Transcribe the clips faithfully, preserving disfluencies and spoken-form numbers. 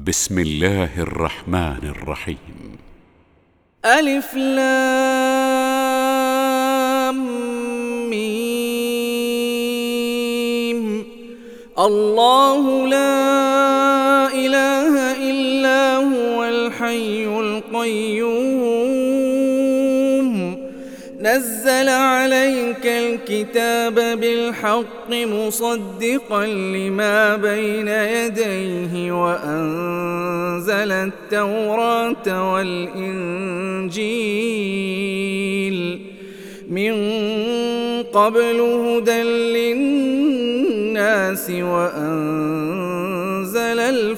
بسم الله الرحمن الرحيم. ألف لام ميم. الله لا إله إلا هو الحي القيوم، نزل عليك الكتاب بالحق مصدقا لما بين يديه وأنزل التوراة والإنجيل من قبل هدى للناس وأنزل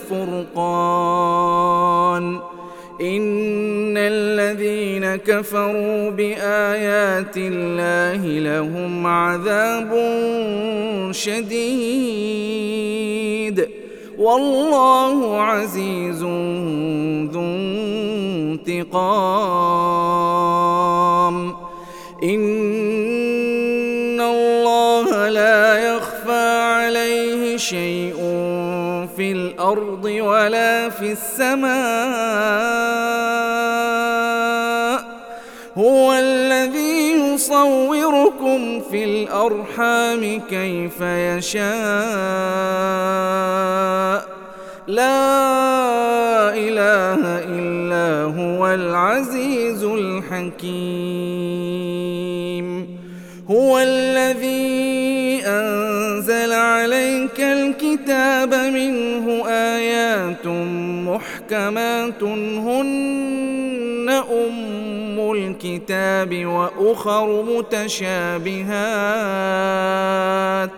الفرقان. إن الذين كفروا بآيات الله لهم عذاب شديد والله عزيز ذو انتقام. إن الله لا يخفى عليه شيء في الأرض ولا في السماء، هو الذي يصوركم في الأرحام كيف يشاء، لا إله إلا هو العزيز الحكيم. هو الذي أنزل عليك الكتاب منه آيات محكمات هن أم الكتاب وأخر متشابهات،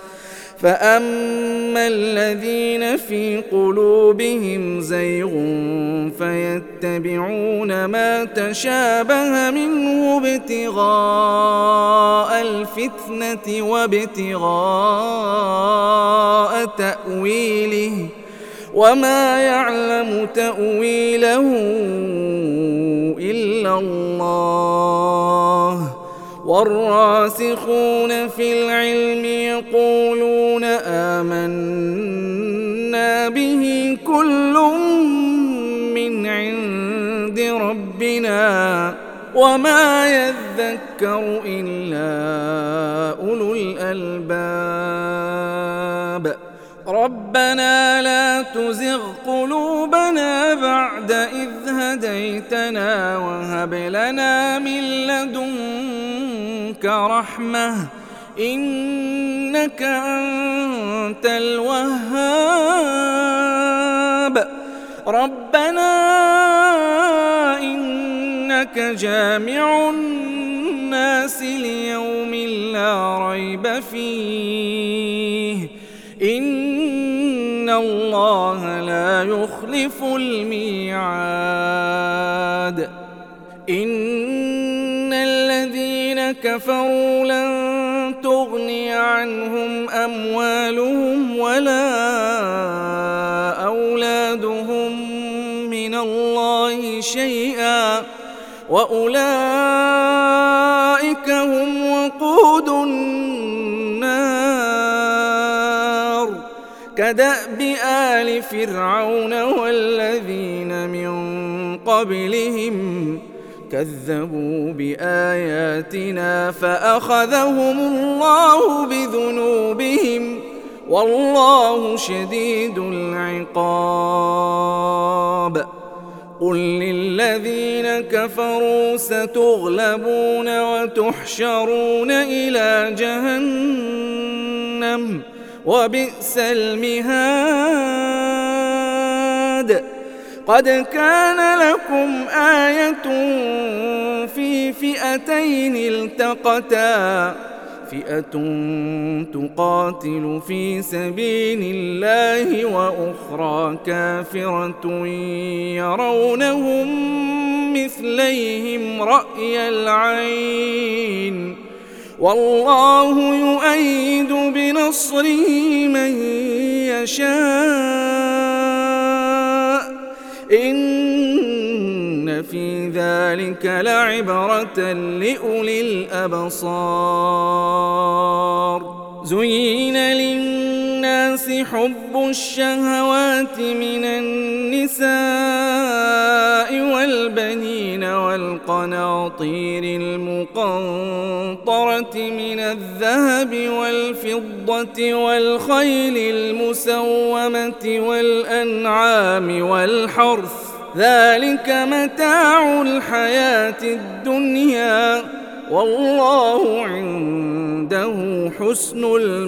فأما الذين في قلوبهم زيغ فيتبعون ما تشابه منه ابتغاء الفتنة وابتغاء تأويله، وما يعلم تأويله إلا الله. والراسخون في العلم يقولون آمنا به كل من عند ربنا وما يذكر إلا أولو الألباب. ربنا لا تزغ قلوبنا بعد إذ هديتنا وهب لنا من لدنك رحمة إنك أنت الوهاب. ربنا إنك جامع الناس ليوم لا ريب فيه إن الله لا يخلف الميعاد. إن الذين كفروا لن تغني عنهم أموالهم ولا أولادهم من الله شيئا وأولئك هم وقود النار، كدأب آل فرعون والذين من قبلهم كذبوا بآياتنا فأخذهم الله بذنوبهم والله شديد العقاب. قل للذين كفروا ستغلبون وتحشرون إلى جهنم وبئس المهاد. قد كان لكم آية في فئتين التقتا، فئة تقاتل في سبيل الله وأخرى كافرة يرونهم مثليهم رأي العين والله يؤيد بنصره من يشاء إن في ذلك لعبرة لأولي الأبصار. زين للناس حب الشهوات من النساء النساء والبنين والقناطير المقنطرة من الذهب والفضة والخيل المسومة والأنعام والحرث ذلك متاع الحياة الدنيا والله عنده حسن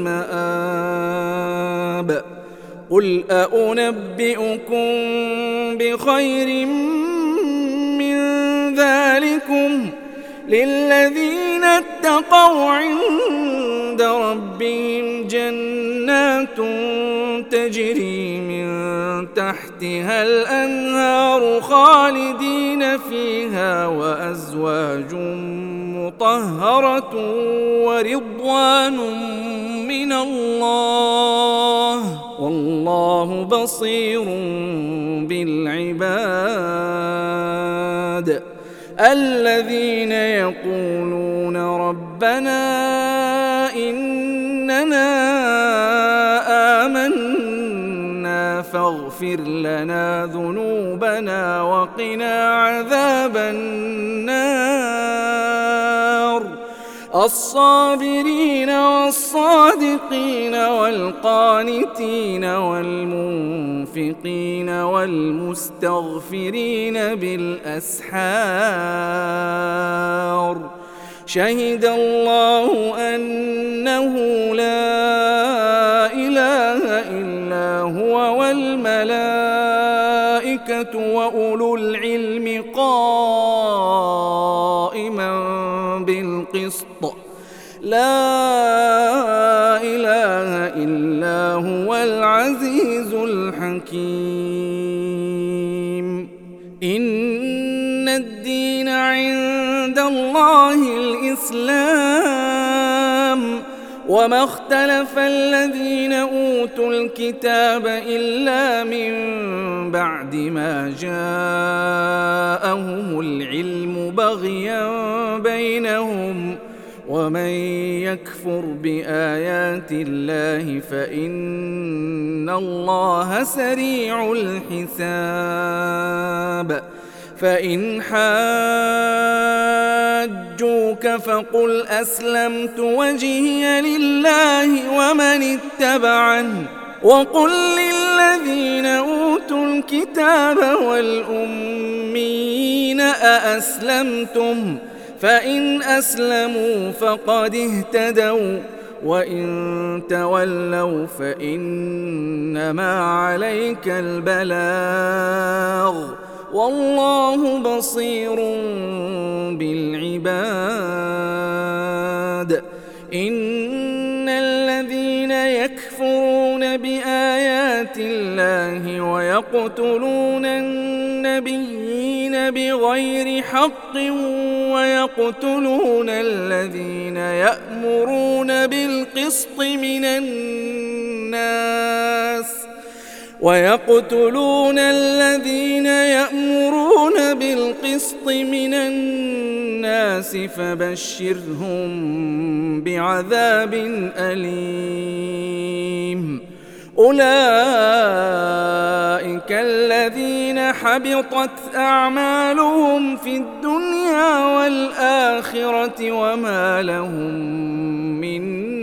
المآب قل أنبئكم بخير من ذلكم للذين اتقوا عند ربهم جنات تجري من تحتها الأنهار خالدين فيها وأزواج مطهرة ورضوان من الله والله بصير بالعباد الذين يقولون ربنا إننا آمنا فاغفر لنا ذنوبنا وقنا عذاب النار الصابرين والصادقين والقانتين والمنفقين والمستغفرين بالأسحار شهد الله أنه لا إله إلا هو والملائكة وأولو العلم قائما بالقسط لا إله إلا هو العزيز الحكيم إن الدين عند الله الإسلام وما اختلف الذين أوتوا الكتاب إلا من بعد ما جاءهم العلم بغيا بينهم ومن يكفر بآيات الله فإن الله سريع الحساب فإن حاجوك فقل أسلمت وجهي لله ومن اتبعني وقل للذين أوتوا الكتاب والأميين أأسلمتم فإن أسلموا فقد اهتدوا وإن تولوا فإنما عليك البلاغ والله بصير بالعباد إن الذين يكفرون بآيات الله ويقتلون النبيين بغير حق ويقتلون الذين يأمرون بالقسط من الناس ويقتلون الذين يأمرون بالقسط من الناس فبشرهم بعذاب أليم أولئك الذين حبطت أعمالهم في الدنيا والآخرة وما لهم من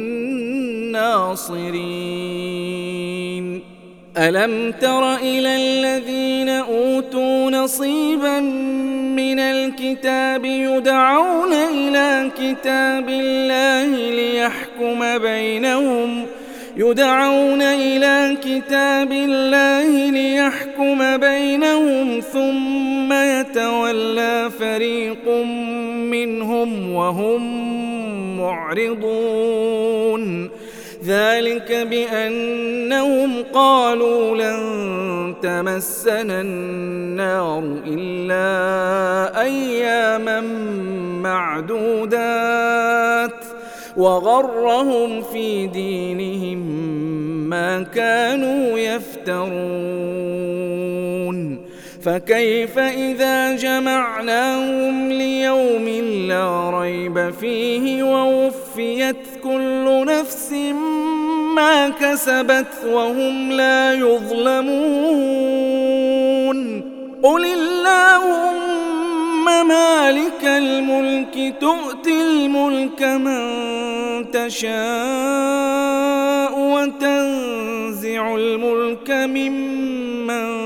ناصرين ألم تر إلى الذين أوتوا نصيبا من الكتاب يدعون إلى كتاب الله ليحكم بينهم يدعون إلى كتاب الله ليحكم بينهم ثم يتولى فريق منهم وهم معرضون ذلك بأنهم قالوا لن تمسنا النار إلا أياما معدودات وغرهم في دينهم ما كانوا يفترون فكيف إذا جمعناهم ليوم لا ريب فيه ووفيت كل نفس ما كسبت وهم لا يظلمون مالك الملك تؤتي الملك من تشاء وتنزع الملك ممن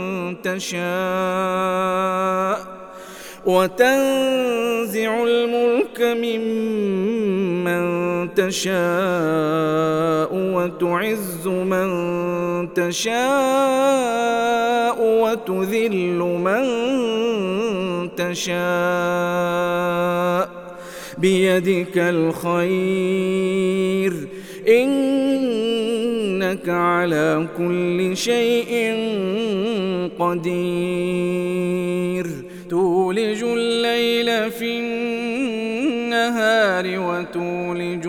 تشاء وتنزع الملك ممن تشاء وتعز من تشاء وتذل من تشاء بيدك الخير إنك على كل شيء قدير تولج الليل في النهار وتولج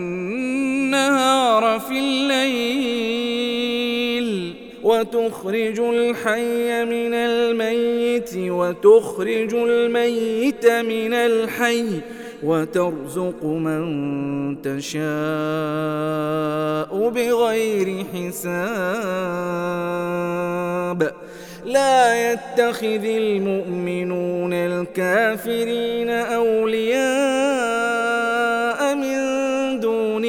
النهار في الليل وتخرج الحي من الميت وتخرج الميت من الحي وترزق من تشاء بغير حساب لا يتخذ المؤمنون الكافرين أولياء من دون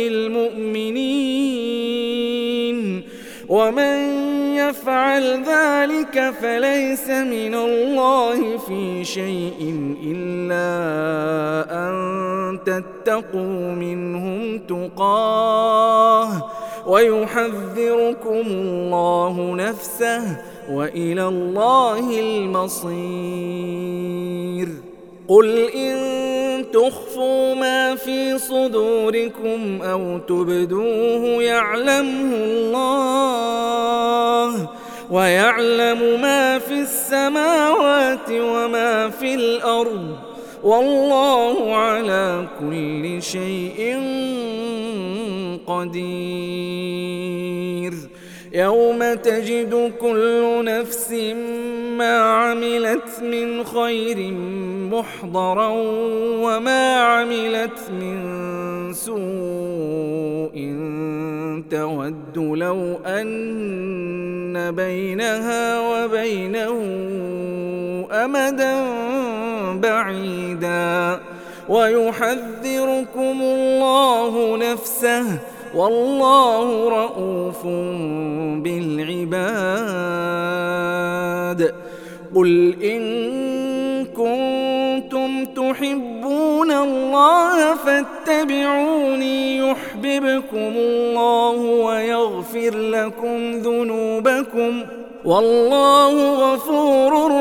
المؤمنين ومن يفعل ذلك فليس من الله في شيء إلا أن تتقوا منهم تقاه ويحذركم الله نفسه وإلى الله المصير قل إن تخفوا ما في صدوركم أو تبدوه يعلمه الله ويعلم ما في السماوات وما في الأرض والله على كل شيء قدير يوم تجد كل نفس ما عملت من خير محضرا وما عملت من سوء تود لو أن بينها وبينه أمدا بعيدا ويحذركم الله نفسه والله رؤوف بالعباد قل إن كنتم تحبون الله فاتبعوني يحببكم الله ويغفر لكم ذنوبكم والله غفور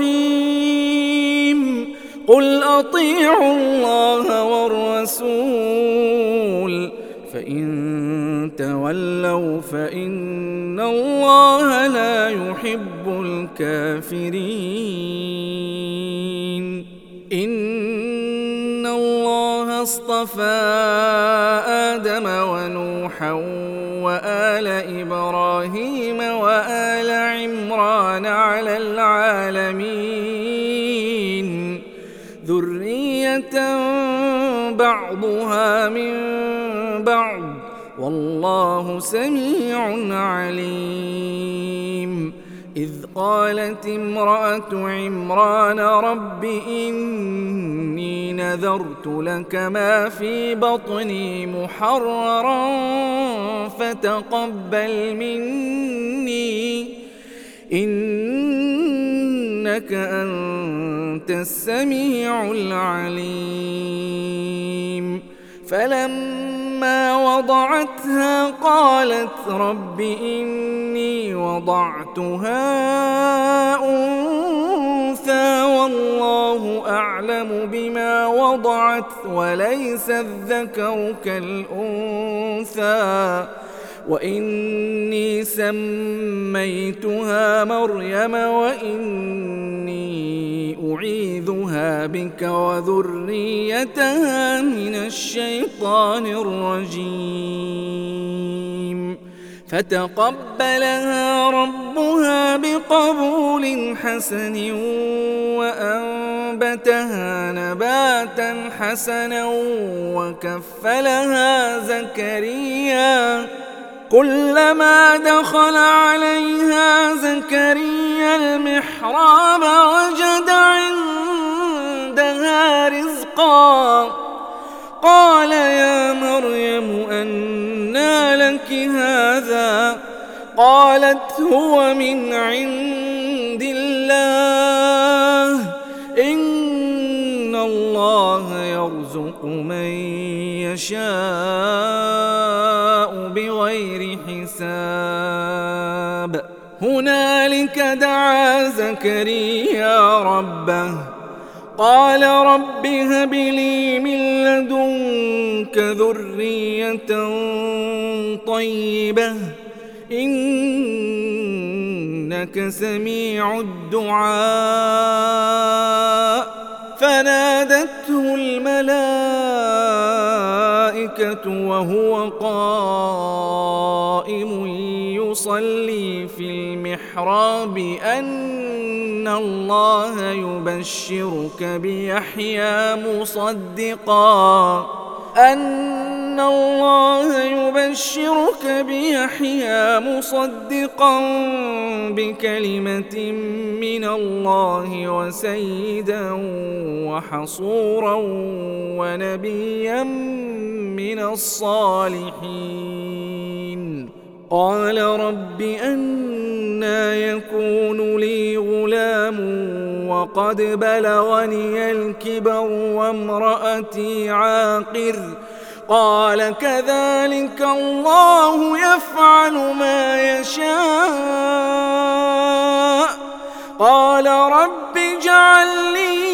رحيم قل أطيعوا الله والرسول فإن تولوا فإن الله لا يحب الكافرين إن الله اصطفى آدم ونوحا وآل إبراهيم وآل عمران على العالمين ذرية بعضها من بعض والله سميع عليم إذ قالت امرأة عمران رب إني نذرت لك ما في بطني محررا فتقبل مني إنك أنت السميع العليم فلما وضعتها قالت رب إني وضعتها أنثى والله أعلم بما وضعت وليس الذكر كالأنثى وإني سميتها مريم وإني أعيذها بك وذريتها من الشيطان الرجيم فتقبلها ربها بقبول حسن وأنبتها نباتا حسنا وكفلها زكريا كلما دخل عليها زكريا المحراب وجد عندها رزقا قال يا مريم أنى لك هذا قالت هو من عند الله إن الله يرزق من يشاء بغير حساب هنالك دعا زكريا ربه قال رب هب لي من لدنك ذرية طيبة إنك سميع الدعاء فنادته الملائكة وهو قائم يصلي في المحراب أن الله يبشرك بيحيى مصدقا أن الله يبشرك بيحيى مصدقا بكلمة من الله وسيدا وحصورا ونبيا من الصالحين قال رب أنى يكون لي غلام وقد بلغني الكبر وامرأتي عاقر قال كذلك الله يفعل ما يشاء قال رب اجعل لي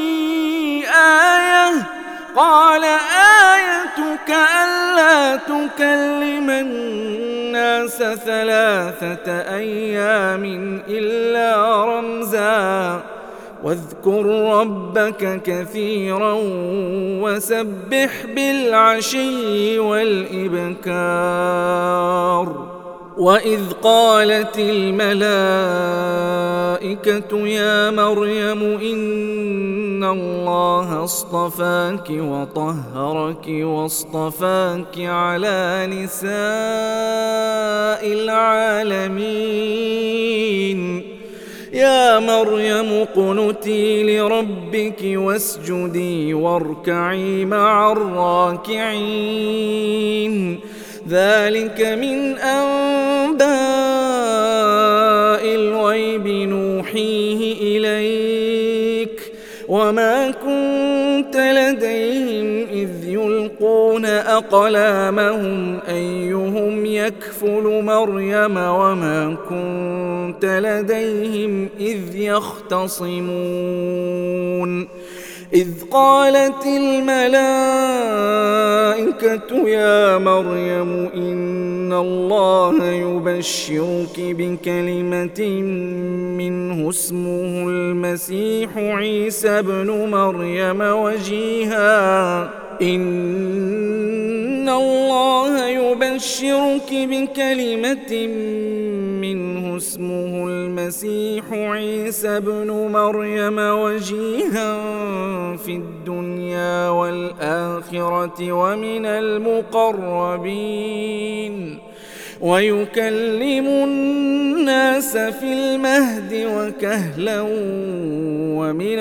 آية قال آيتك ألا تكلم الناس ثلاثة أيام إلا رمزا واذكر ربك كثيرا وسبح بالعشي والإبكار وإذ قالت الملائكة يا مريم إن الله اصطفاك وطهرك واصطفاك على نساء العالمين يا مريم اقنتي لربك واسجدي واركعي مع الراكعين ذلك من أنباء الغيب نوحيه إليك وما كنت لديهم إذ يلقون أقلامهم أيهم يكفل مريم وما كنت لديهم إذ يختصمون إذ قالت الملائكة يا مريم إن الله يبشرك بكلمة منه اسمه المسيح عيسى ابن مريم وجيها إن الله يبشرك بكلمة منه اسمه المسيح عيسى ابن مريم وجيها في الدنيا والآخرة ومن المقربين ويكلم الناس في المهد وكهلا ومن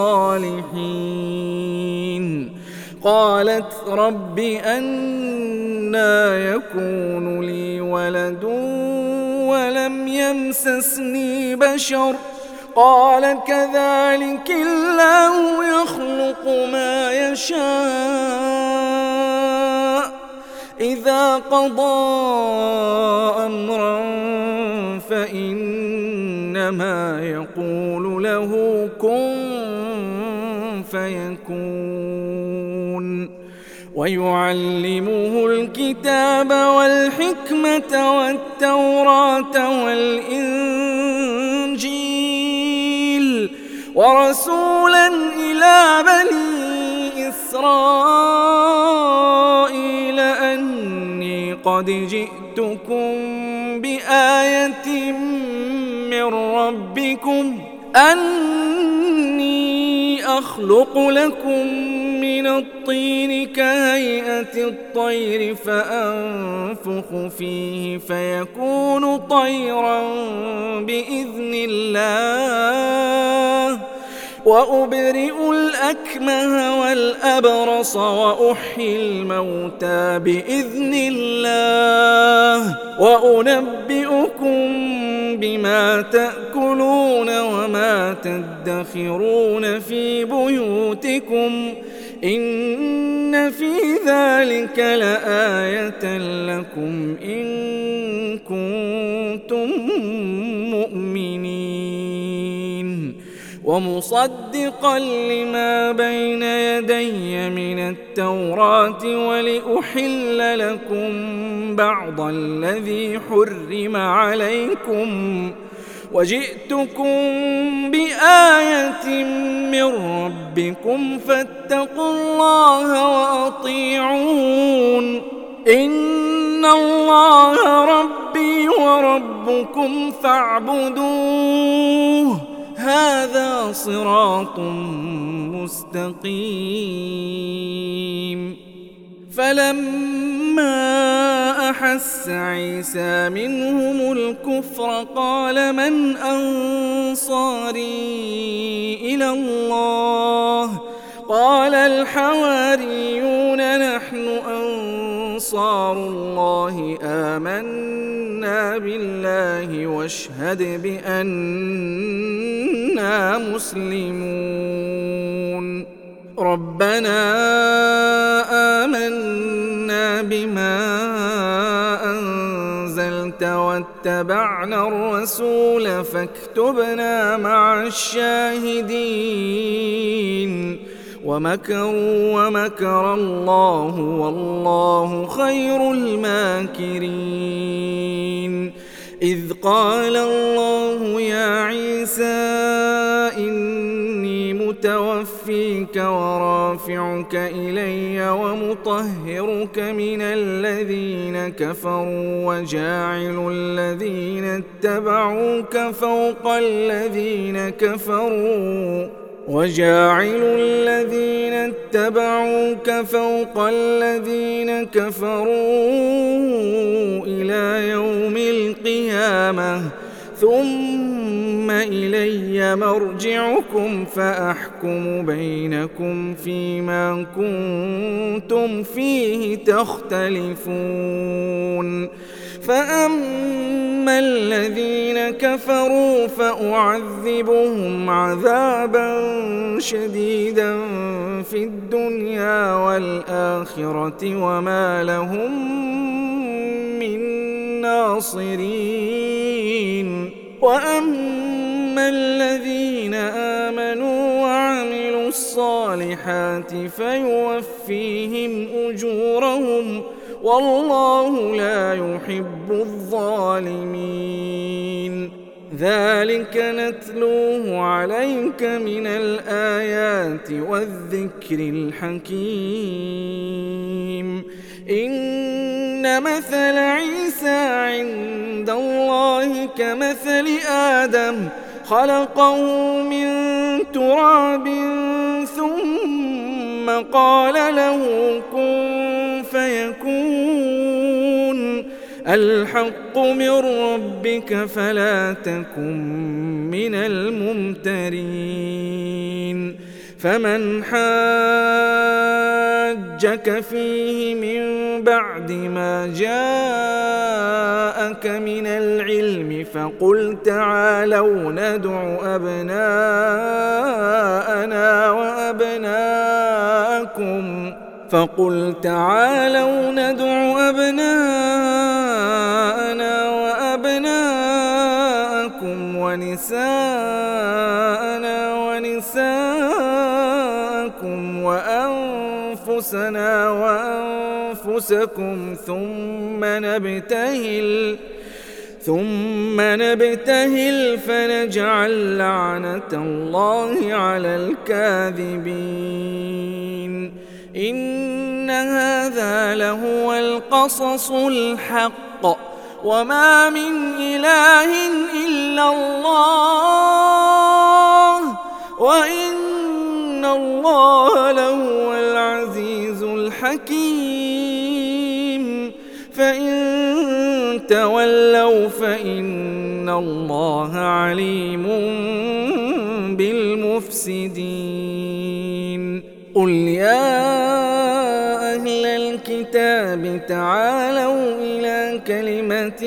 الصالحين قالت رب أنى يكون لي ولد ولم يمسسني بشر قال كذلك الله يخلق ما يشاء إذا قضى أمرا فإنما يقول له كن فيكون ويعلمه الكتاب والحكمة والتوراة والإنجيل ورسولا إلى بني إسرائيل أني قد جئتكم بآية من ربكم أني أخلق لكم من الطين كهيئة الطير فأنفخ فيه فيكون طيرا بإذن الله وأبرئ الأكمه والأبرص وأحيي الموتى بإذن الله وأنبئكم بما تأكلون وما تدخرون في بيوتكم إن في ذلك لآية لكم إن كنتم مؤمنين ومصدقا لما بين يدي من التوراة ولأحل لكم بعض الذي حرم عليكم وجئتكم بآية من ربكم فاتقوا الله وأطيعون إن الله ربي وربكم فاعبدوه هذا صراط مستقيم. فلما أحس عيسى منهم الكفر قال من أنصاري إلى الله قال الحواريون نحن أنصار الله آمنا بالله واشهد بأننا مسلمون. ربنا آمنا بما أنزلت واتبعنا الرسول فاكتبنا مع الشاهدين. ومكروا ومكر الله والله خير الماكرين. إذ قال الله يا عيسى إني متوفيك ورافعك إلي ومطهرك من الذين كفروا وجاعل الذين اتبعوك فوق الذين كفروا وجاعل الذين اتبعوك فوق الذين كفروا إلى يوم القيامة ثم إلي مرجعكم فأحكم بينكم فيما كنتم فيه تختلفون. فأما الذين كفروا فأعذبهم عذابا شديدا في الدنيا والآخرة وما لهم من ناصرين. وأما الذين آمنوا وعملوا الصالحات فيوفيهم أجورهم والله لا يحب الظالمين. ذلك نتلوه عليك من الآيات والذكر الحكيم. إن مثل عيسى عند الله كمثل آدم خلقه من تراب ثم قال له كن فيكون. الحق من ربك فلا تكن من الممترين. فمن حاجك فيه من بعد ما جاءك من العلم فقل تعالوا ندع أبناءنا وأبناءكم فقل تعالوا ندع أبناءنا وأبناءكم ونساءنا ونساءكم وأنفسنا وأنفسكم ثم نبتهل ثم نبتهل فنجعل لعنة الله على الكاذبين. إن هذا لهو القصص الحق وما من إله إلا الله وإن الله لهو العزيز الحكيم. فإن تولوا فإن الله عليم بالمتقين. المفسدين قل يا أهل الكتاب تعالوا إلى كلمة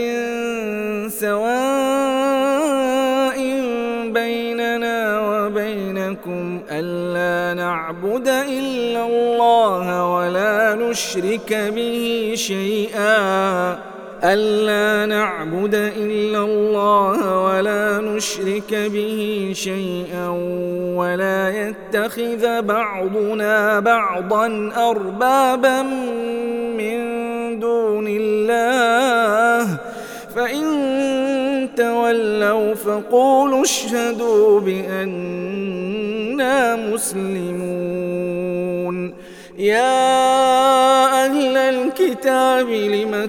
سواء بيننا وبينكم ألا نعبد إلا الله ولا نشرك به شيئا ألا نعبد إلا الله ولا نشرك به شيئا ولا يتخذ بعضنا بعضا أربابا من دون الله فإن تولوا فقولوا اشهدوا بأننا مسلمون يا أهل الكتاب لم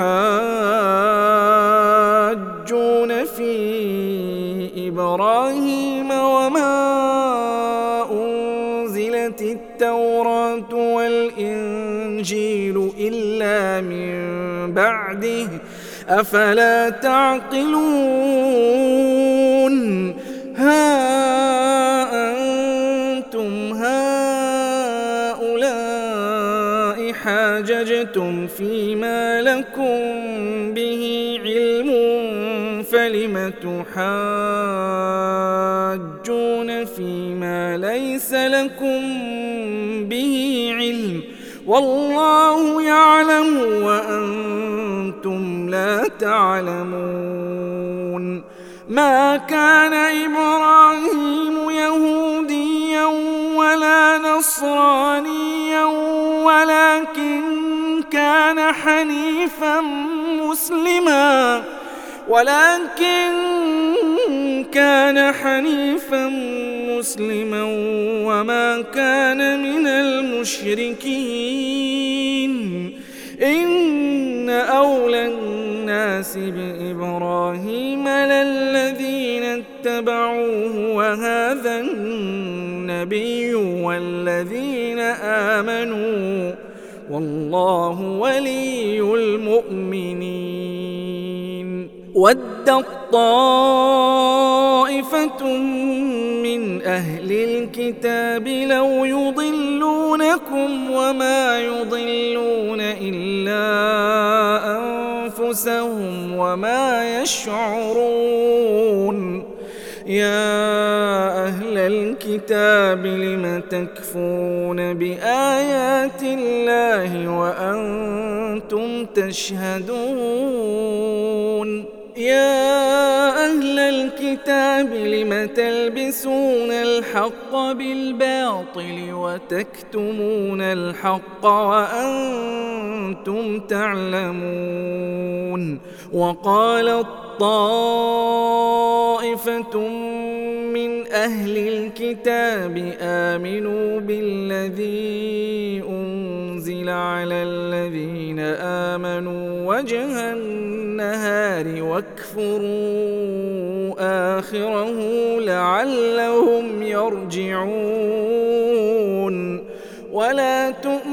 تحاجون في إبراهيم وما أنزلت التوراة والإنجيل إلا من بعده أفلا تعقلون ها أنتم هؤلاء حاججتم فيما لكم به علم فلم تحاجون فيما ليس لكم به علم والله يعلم وأنتم لا تعلمون ما كان إبراهيم يهوديا ولا نصرانيا ولكن كان حنيفا مسلما ولكن كان حنيفا مسلما وما كان من المشركين إن أولى الناس بإبراهيم للذين اتبعوه وهذا النبي والذين آمنوا والله ولي المؤمنين ودت طائفة من أهل الكتاب لو يضلونكم وما يضلون إلا أنفسهم وما يشعرون يا أهل الكتاب لم تكفرون بآيات الله وأنتم تشهدون يا أهل الكتاب لم تلبسون الحق بالباطل وتكتمون الحق وأنتم تعلمون وقالت طائفة من أهل الكتاب آمنوا بالذي أنزل على الذين آمنوا وجه النهار واكفروا آخره لعلهم يرجعون ولا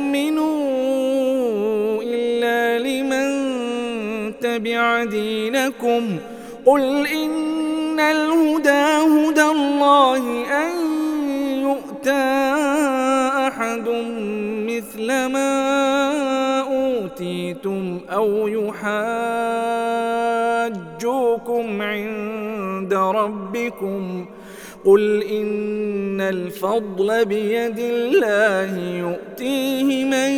تؤمنوا إلا لمن تبع دينكم قل إن الهدى هدى الله أن يؤتى أحد مثل ما أوتيتم أو يحاجوكم عند ربكم قل إن الفضل بيد الله يؤتيه من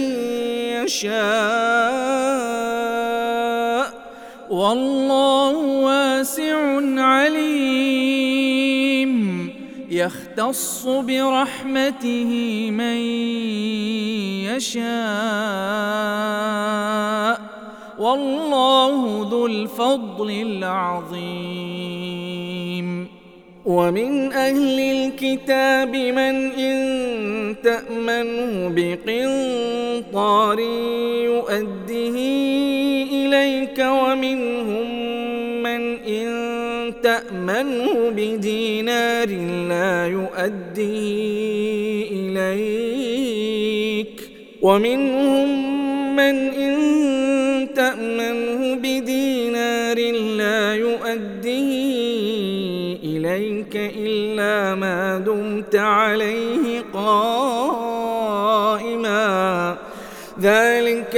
يشاء والله واسع عليم يختص برحمته من يشاء والله ذو الفضل العظيم ومن أهل الكتاب من إن تأمنه بقنطار يؤده إليك ومنهم من إن تأمنه بدينار لا يؤديه إليك ومنهم من إن تأمنه بدينار لا يؤديه إليك إليك إلا ما دمت عليه قائما ذلك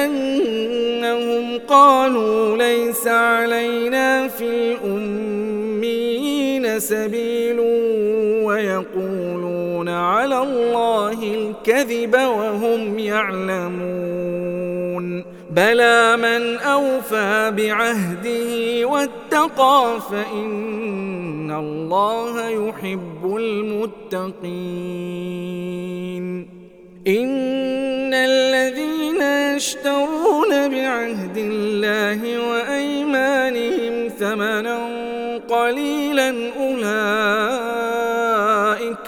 بأنهم قالوا ليس علينا في الأميين سبيل ويقولون على الله الكذب وهم يعلمون بلى من أوفى بعهده واتقى فإن الله يحب المتقين إن الذين يشترون بعهد الله وأيمانهم ثمنا قليلا أولئك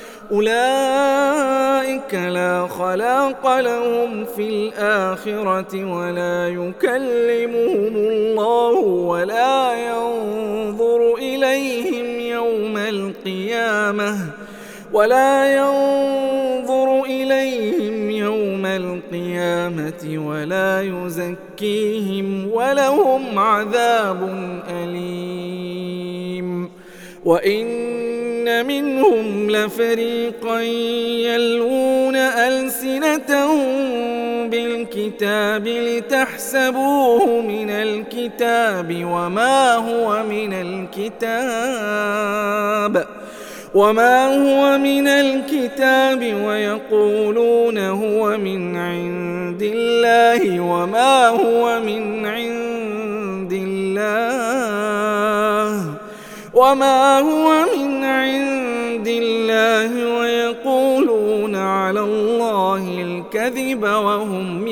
أولئك لا خلاق لهم في الآخرة ولا يكلمهم الله ولا ينظر إليهم يوم القيامة ولا ينظر إليهم يوم القيامة ولا يزكيهم ولهم عذاب أليم وإن منهم لفريقا يلوون ألسنتهم بالكتاب لتحسبوه من الكتاب وما هو من الكتاب وما هو من الكتاب ويقولون هو من عند الله وما هو من عند الله وما هو من عند الله ويقولون على الله الكذب وهم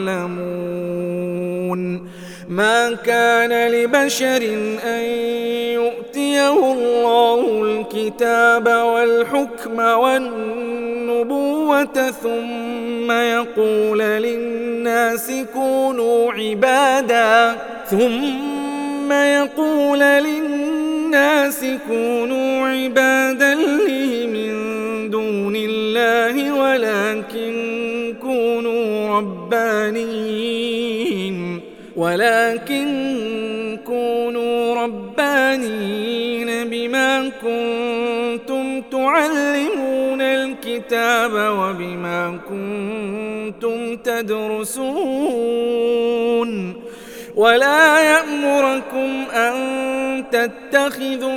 يعلمون ما كان لبشر أن يؤتيه الله الكتاب والحكم والنبوة ثم يقول للناس كونوا عبادا ثم يقول للناس كونوا عبادا لي من دون الله ولكن كونوا ربانيين ولكن كونوا ربانيين بما كنتم تعلمون الكتاب وبما كنتم تدرسون ولا يأمركم أن تتخذوا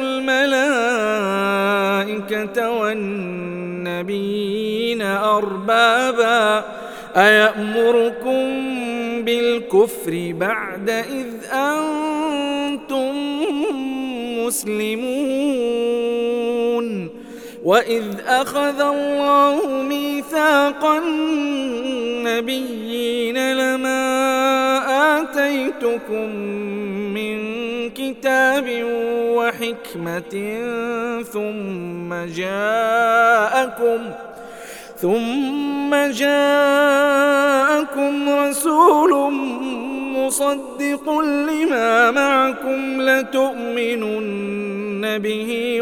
الملائكة والنبيين أربابا أيأمركم بالكفر بعد إذ أنتم مسلمون وإذ أخذ الله ميثاق النبيين لما آتيتكم من كتاب وحكمة ثم جاءكم ثم جاءكم رسول مصدق لما معكم لتؤمنن به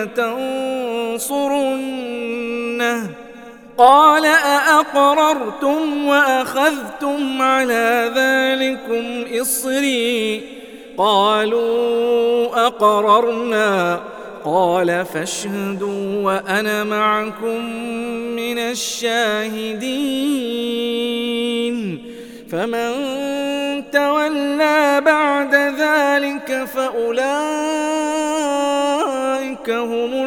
ولتنصرنه قال أأقررتم وأخذتم على ذلكم إصري قالوا أقررنا قال فاشهدوا وأنا معكم من الشاهدين فمن تولى بعد ذلك فأولئك هم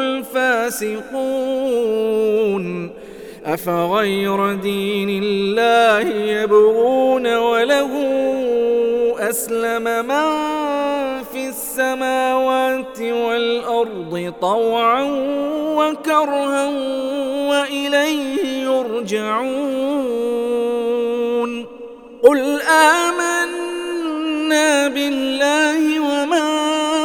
الفاسقون أفغير دين الله يبغون وله أسلم من في السماوات والأرض طوعا وكرها وإليه يرجعون قل آمنا بالله وما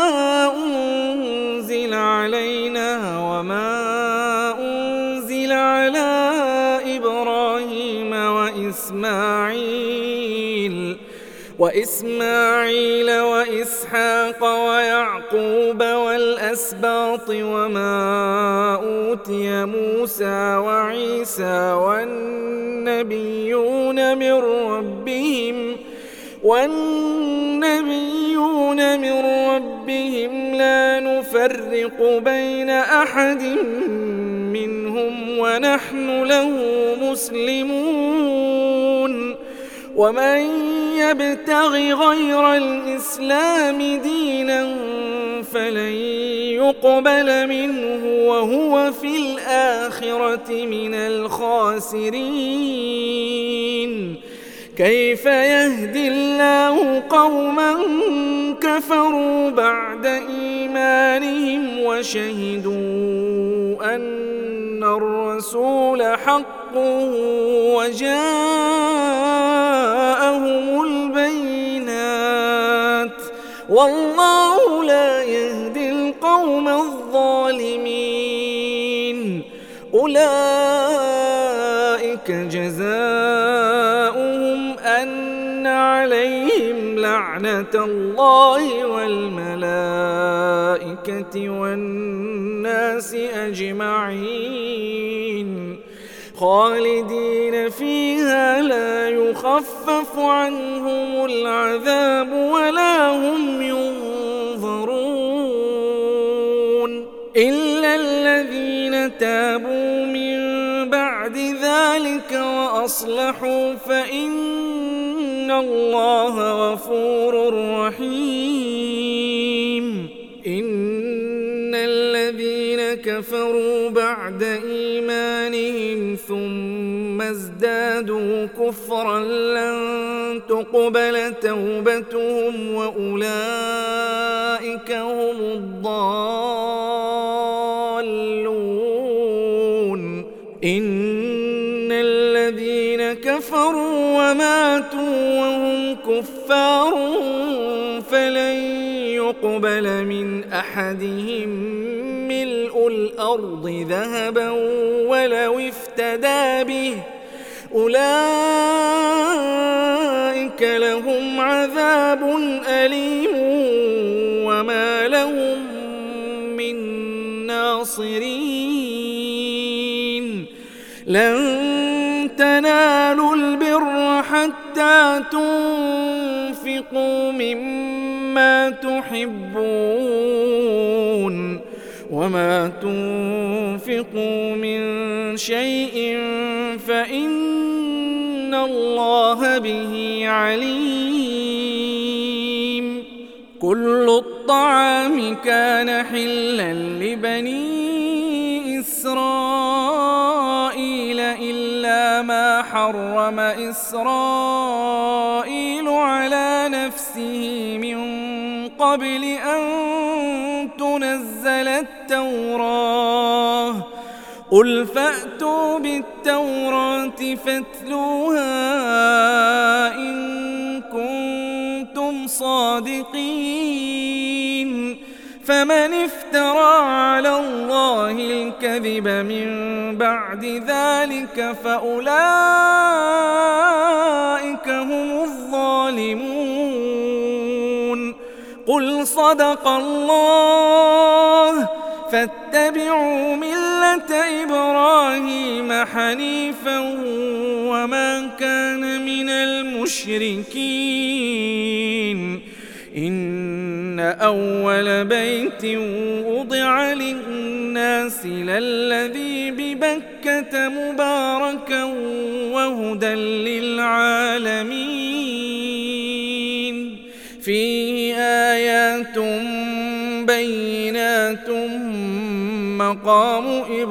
أنزل علينا وما أنزل على إبراهيم وإسماعيل وإسماعيل وإسحاق ويعقوب والأسباط وما أوتي موسى وعيسى والنبيون من ربهم والنبيون يؤمنون من ربهم لا نفرق بين أحد منهم ونحن له مسلمون ومن يبتغ غير الإسلام دينا فلن يقبل منه وهو في الآخرة من الخاسرين كيف يهدي الله قوما كفروا بعد إيمانهم وشهدوا أن الرسول حق وجاءهم البينات والله لا يهدي القوم الظالمين أولئك جزاؤهم أن عليهم لعنة الله والملائكة والناس أجمعين خالدين فيها لا يخفف عنهم العذاب ولا هم ينظرون إلا الذين تابوا من بعد ذلك وأصلحوا فإن الله غفور رحيم إن الذين كفروا بعد إيمانهم ثم ازدادوا كفرا لن تقبل توبتهم وأولئك هم الضالون إن الذين كفروا وماتوا وهم كفار فلن يقبل من أحدهم ملء الأرض ذهبا ولو افتدى به أولئك لهم عذاب أليم وما لهم من ناصرين لن تنالوا البر حتى تنفقوا مما تحبون وما تنفقوا من شيء فإن الله به عليم كل الطعام كان حلا لبني إسرائيل إلا ما حرم إسرائيل على نفسه من قبل أن تنزل التوراة قل فأتوا بالتوراة فاتلوها إن كنتم صادقين فمن افترى على الله الكذب من بعد ذلك فأولئك هم الظالمون قل صدق الله فاتبعوا ملة إبراهيم حنيفا وما كان من المشركين إن أول بيت وضع للناس للذي ببكة مباركا وهدى للعالمين فيه آيات بينات مقام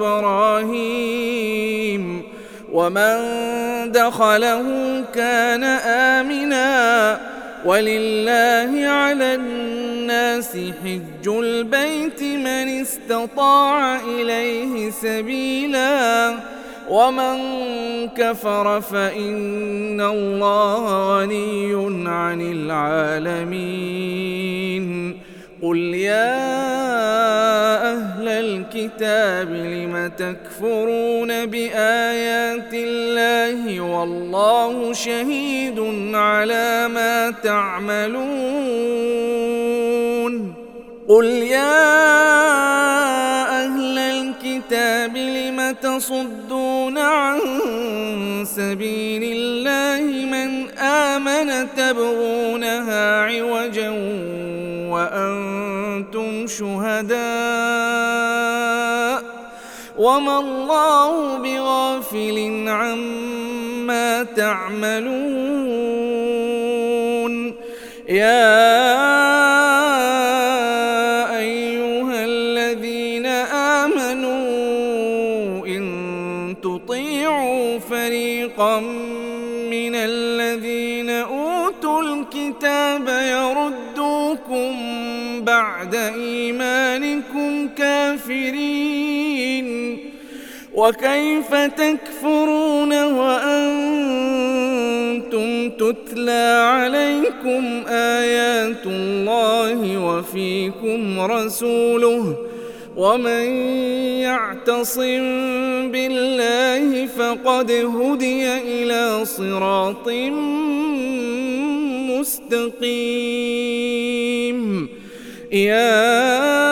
إبراهيم ومن دخله كان آمنا ولله على الناس حج البيت من استطاع إليه سبيلا ومن كفر فإن الله غني عن العالمين قل يا أهل الكتاب لم تكفرون بآيات الله والله شهيد على ما تعملون قل يا أهل الكتاب لم تصدون عن سبيل الله من آمن تبغونها عوجا شهداء وما الله بغافل عما تعملون يا أيها الذين آمنوا إن تطيعوا فريقا من الذين أوتوا الكتاب يردوكم بعد إيمانكم كافرين وكيف تكفرون وأنتم تتلى عليكم آيات الله وفيكم رسوله ومن يعتصم بالله فقد هدي إلى صراط مستقيم يا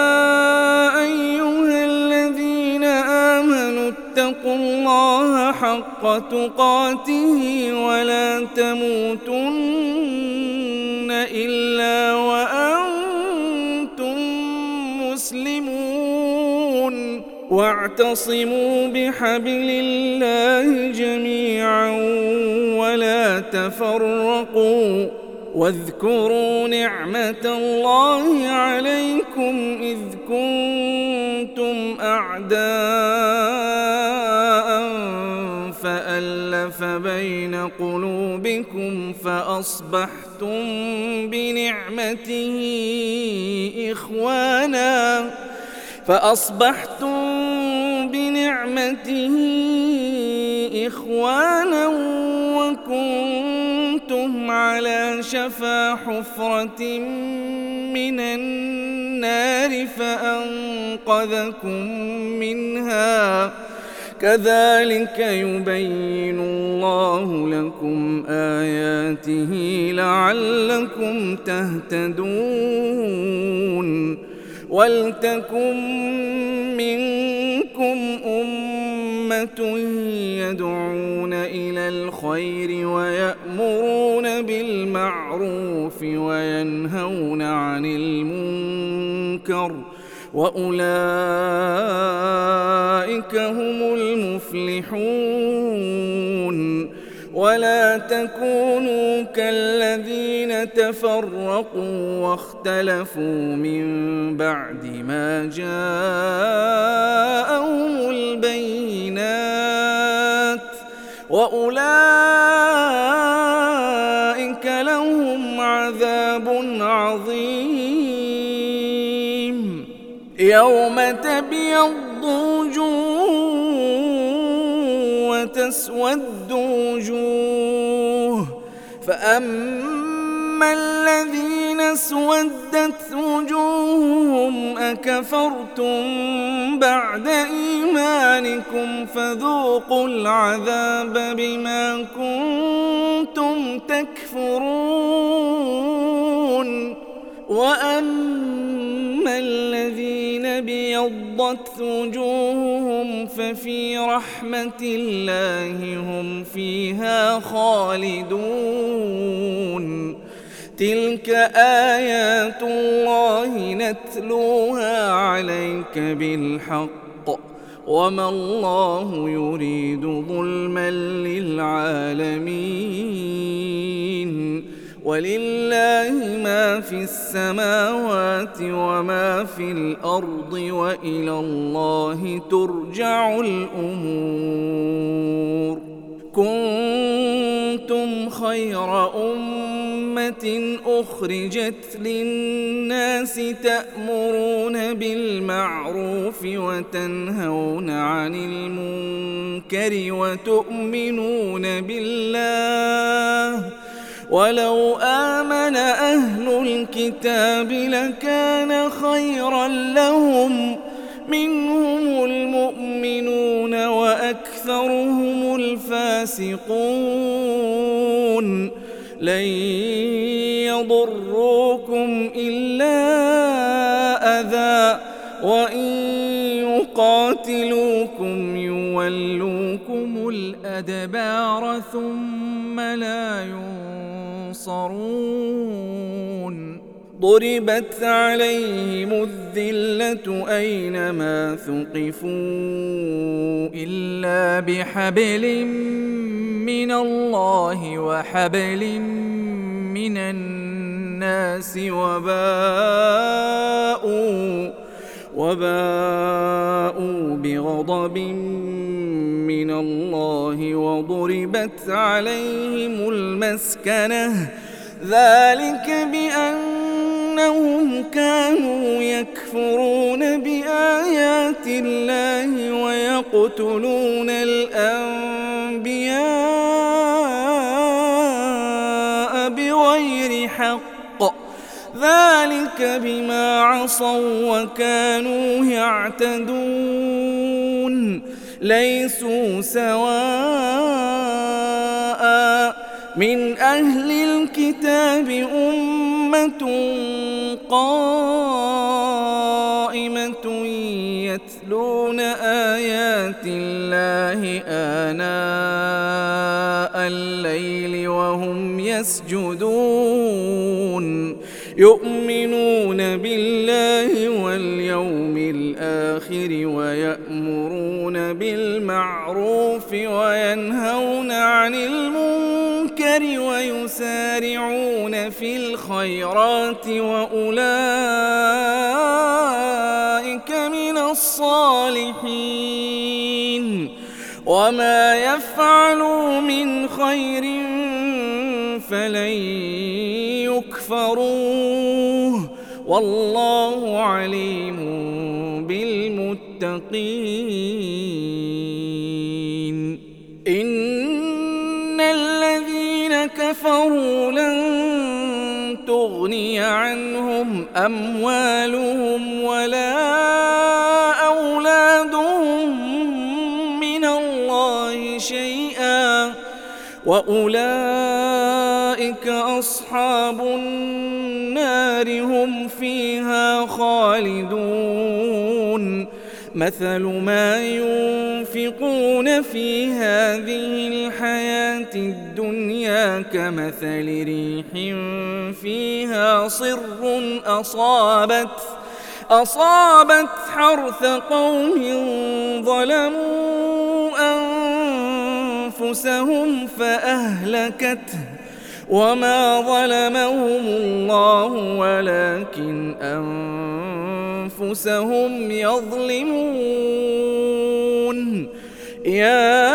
أيها الذين آمنوا اتقوا الله حق تقاته ولا تموتن إلا وأنتم مسلمون واعتصموا بحبل الله جميعا ولا تفرقوا واذكروا نعمة الله عليكم إذ كنتم أعداء فألف بين قلوبكم فأصبحتم بنعمته إخوانا فأصبحتم بنعمته إخوانا وكنتم على شفا حفرة من النار فأنقذكم منها كذلك يبين الله لكم آياته لعلكم تهتدون ولتكن منكم أمة يدعون إلى الخير ويأمرون بالمعروف وينهون عن المنكر وأولئك هم المفلحون ولا تكونوا كالذين تفرقوا واختلفوا من بعد ما جاءهم البينات وأولئك لهم عذاب عظيم يوم تبيض وجوه وتسود وجوه فأما الذين اسودت وجوههم أكفرتم بعد إيمانكم فذوقوا العذاب بما كنتم تكفرون وأما الذين بيضت وجوههم ففي رحمة الله هم فيها خالدون تلك آيات الله نتلوها عليك بالحق وما الله يريد ظلما للعالمين ولله ما في السماوات وما في الأرض وإلى الله ترجع الأمور كنتم خير أمة أخرجت للناس تأمرون بالمعروف وتنهون عن المنكر وتؤمنون بالله ولو آمن أهل الكتاب لكان خيرا لهم منهم المؤمنون وأكثرهم الفاسقون لن يضروكم إلا أذى وإن يقاتلوكم يولوكم الأدبار ثم لا ينصرون ضربت عليهم الذلة أينما ثقفوا إلا بحبل من الله وحبل من الناس وباءوا وباءوا بغضب من الله وضربت عليهم المسكنة ذلك بأنهم كانوا يكفرون بآيات الله ويقتلون الأنبياء بغير حق ذلك بما عصوا وكانوا يعتدون ليسوا سواء من أهل الكتاب أمة قائمة يتلون آيات الله آناء الليل وهم يسجدون يؤمنون بالله واليوم الآخر ويأمرون بالمعروف وينهون عن المنكر ويسارعون في الخيرات وأولئك من الصالحين وما يفعلوا من خير فلن يكفروه والله عليم بالمتقين إن الذين كفروا لن تغني عنهم أموالهم ولا أولادهم من الله شيئا وأولئك أصحاب النار هم فيها خالدون مثل ما ينفقون في هذه الحياة الدنيا كمثل ريح فيها صر أصابت أصابت حرث قوم ظلموا أنفسهم فأهلكته وما ظلمهم الله ولكن أنفسهم يظلمون يا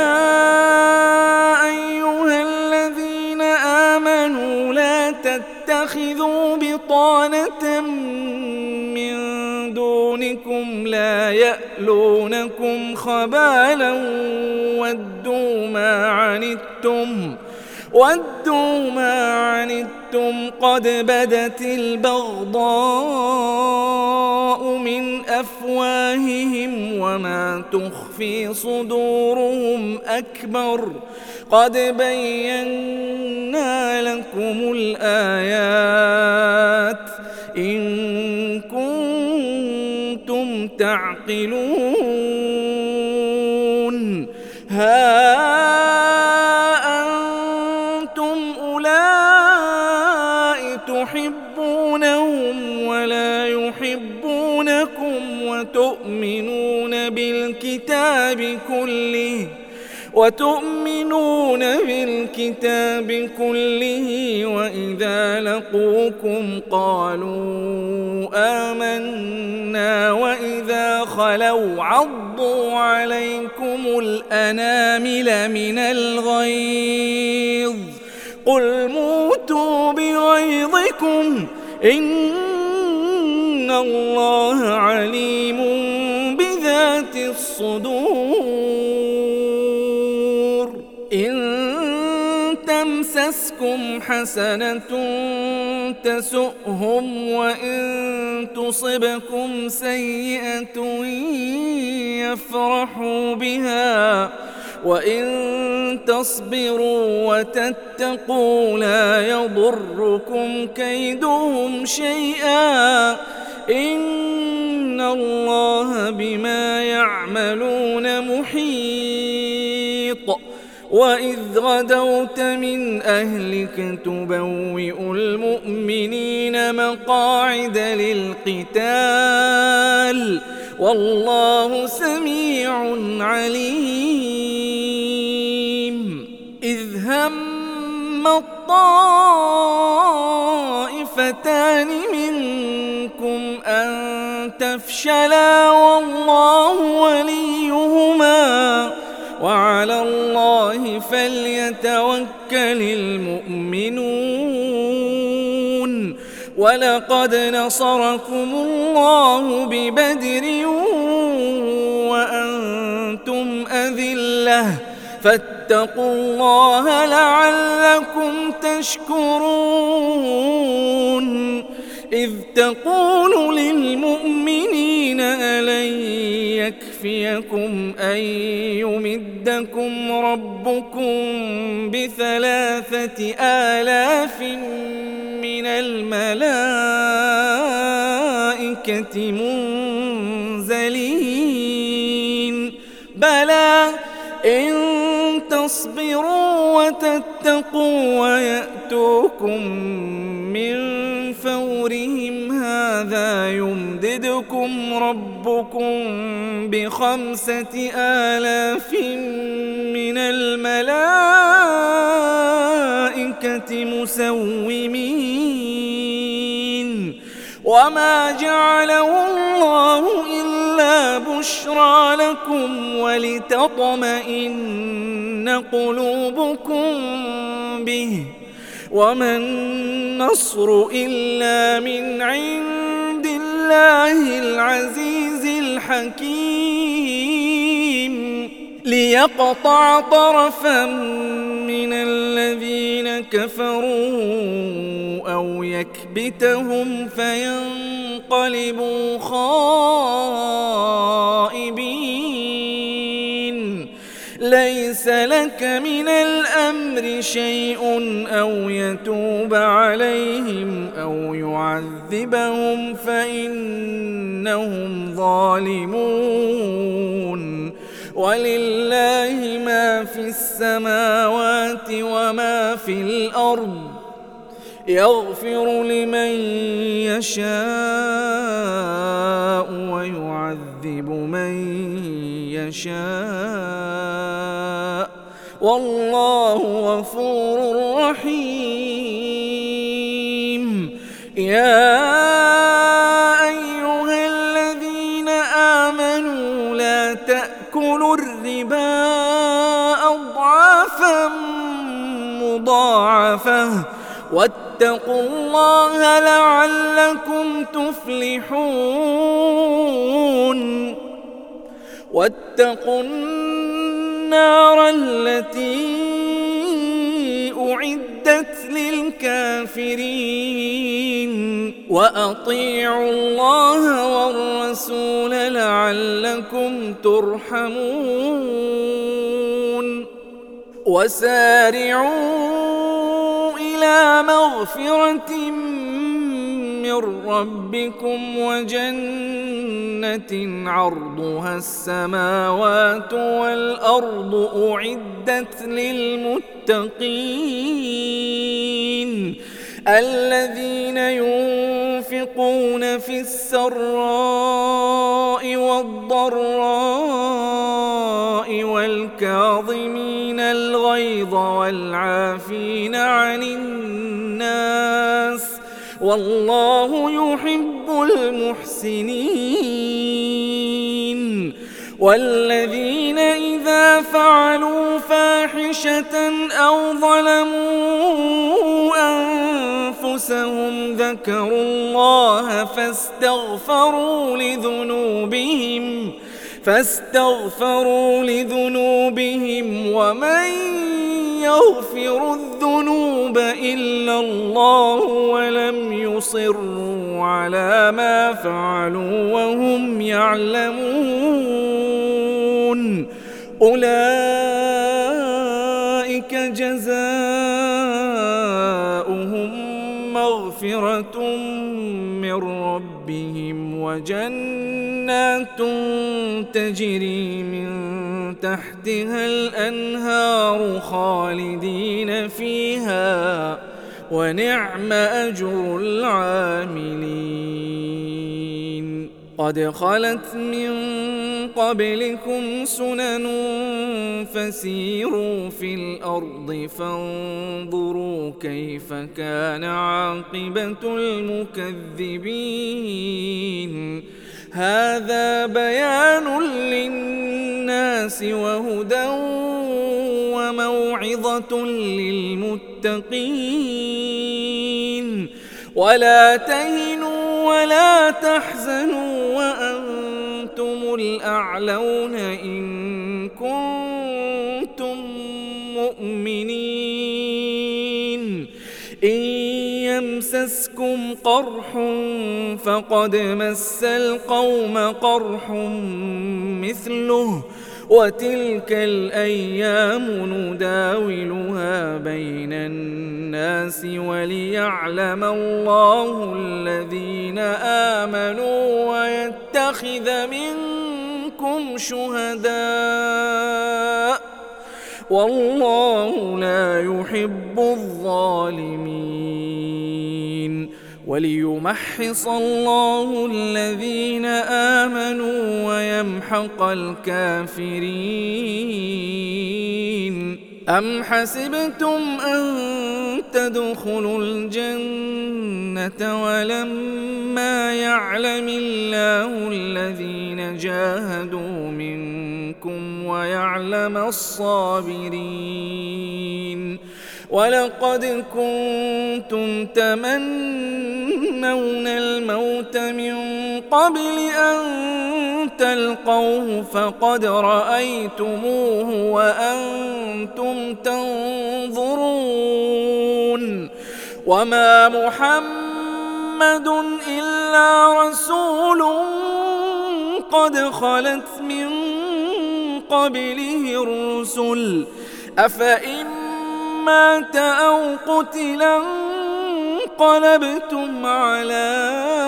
أيها الذين آمنوا لا تتخذوا بطانة من دونكم لا يألونكم خبالا ودوا ما عنتم ودوا ما عنتم قد بدت البغضاء من أفواههم وما تخفي صدورهم أكبر قد بينا لكم الآيات إن كنتم تعقلون ها تحبونهم ولا يحبونكم وتؤمنون بالكتاب كله وتؤمنون بالكتاب كله وإذا لقوكم قالوا آمنا وإذا خلوا عضوا عليكم الأنامل من الغيظ قل موتوا بغيظكم إن الله عليم بذات الصدور إن تمسسكم حسنة تسؤهم وإن تصبكم سيئة يفرحوا بها وإن تصبروا وتتقوا لا يضركم كيدهم شيئا إن الله بما يعملون محيط وإذ غدوت من أهلك تبوئ المؤمنين مقاعد للقتال والله سميع عليم. إذ هم الطائفتان منكم أن تفشلا والله وليهما وعلى الله فليتوكل المؤمنون. ولقد نصركم الله ببدر وأنتم أذلة فاتقوا الله لعلكم تشكرون. إذ تقول للمؤمنين ألن يكفيكم أن يمدكم ربكم بثلاثة آلاف من الملائكة منزلين بلى إن تصبروا وتتقوا ويأتوكم من فورهم هذا يمددكم ربكم بخمسة آلاف من الملائكة مسومين. وما جعله الله إلا بشرى لكم ولتطمئن قلوبكم به وما النصر إلا من عند الله العزيز الحكيم ليقطع طرفا من الذين كفروا أو يكبتهم فينقلبوا خائبين. ليس لك من الأمر شيء أو يتوب عليهم أو يعذبهم فإنهم ظالمون. ولله ما في السماوات وما في الأرض يغفر لمن يشاء ويعذب من يشاء والله غفور رحيم. يا أيها الذين آمنوا لا تأكلوا الربا أضعافا مضاعفة واتقوا الله لعلكم تفلحون. واتقوا النار التي أعدت للكافرين وأطيعوا الله والرسول لعلكم ترحمون. وسارعوا إلى مغفرة من ربكم وجنة عرضها السماوات والأرض أعدت للمتقين الذين ينفقون في السراء والضراء والكاظمين الغيظ والعافين عن الناس والله يحب المحسنين. والذين إذا فعلوا فاحشة أو ظلموا أنفسهم ذكروا الله فاستغفروا لذنوبهم فاستغفروا لذنوبهم ومن يغفر الذنوب إلا الله ولم يصروا على ما فعلوا وهم يعلمون أولئك جزاؤهم مغفرة من ربهم وجنات جنات تجري من تحتها الأنهار خالدين فيها ونعم أجر العاملين. قد خلت من قبلكم سنن فسيروا في الأرض فانظروا كيف كان عاقبة المكذبين. هذا بيان للناس وهدى وموعظة للمتقين. ولا تهنوا ولا تحزنوا وأنتم الأعلون إن كنتم مؤمنين. إن يمسسكم قرح فقد مس القوم قرح مثله وتلك الأيام نداولها بين الناس وليعلم الله الذين آمنوا ويتخذ منكم شهداء والله لا يحب الظالمين. وليمحص الله الذين آمنوا ويمحق الكافرين. أم حسبتم أن تدخلوا الجنة ولما يعلم الله الذين جاهدوا منكم ويعلم الصابرين. ولقد كنتم تمنون الموت من قبل أن تلقوه فقد رأيتموه وأنتم تنظرون. وما محمد إلا رسول قد خلت من قبله الرسل أفإن مات أو قتلا انقلبتم على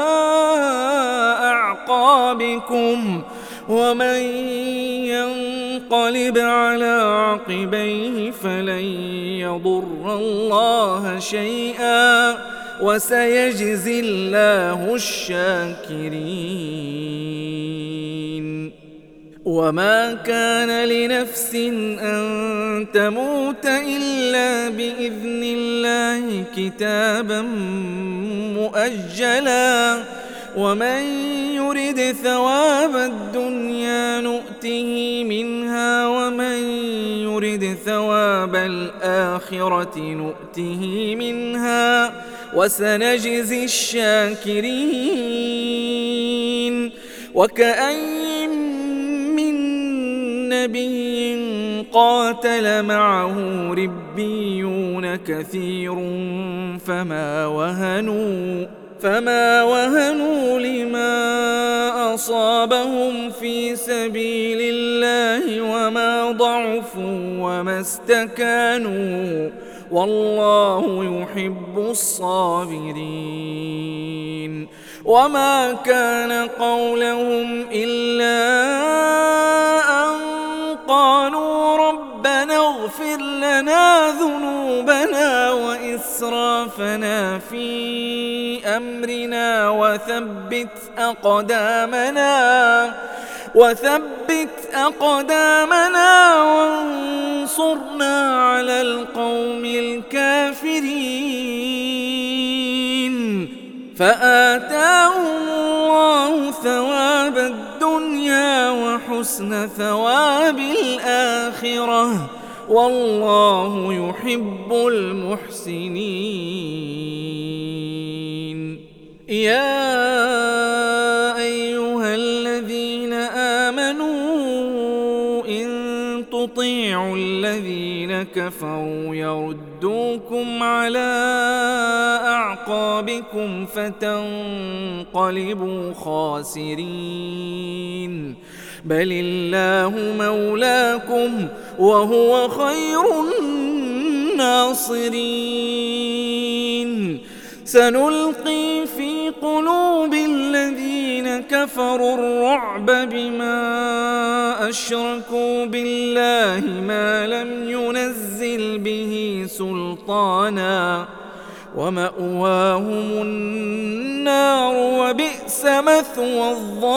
أعقابكم ومن ينقلب على عقبيه فلن يضر الله شيئا وسيجزي الله الشاكرين. وما كان لنفس أن تموت إلا بإذن الله كتابا مؤجلا ومن يرد ثواب الدنيا نؤته منها ومن يرد ثواب الآخرة نؤته منها وسنجزي الشاكرين. وكأين من نبي قاتل معه ربيون كثير فما وهنوا فما وهنوا لما أصابهم في سبيل الله وما ضعفوا وما استكانوا والله يحب الصابرين. وما كان قولهم إلا أن قالوا ربنا اغفر لنا ذنوبنا وإسرافنا في أمرنا وثبت أقدامنا وثبت أقدامنا وانصرنا على القوم الكافرين. فآتاهم الله ثواب الدنيا وحسن ثواب الآخرة والله يحب المحسنين. يا أيها الذين آمنوا إن تطيعوا الذين كفروا يردوكم على أعقابكم فتنقلبوا خاسرين. بل الله مولاكم وهو خير الناصرين. سنلقي في قلوب الذين كفروا الرعب بما أشركوا بالله ما لم ينزل به سلطانا ومأواهم النار وبئس مثوى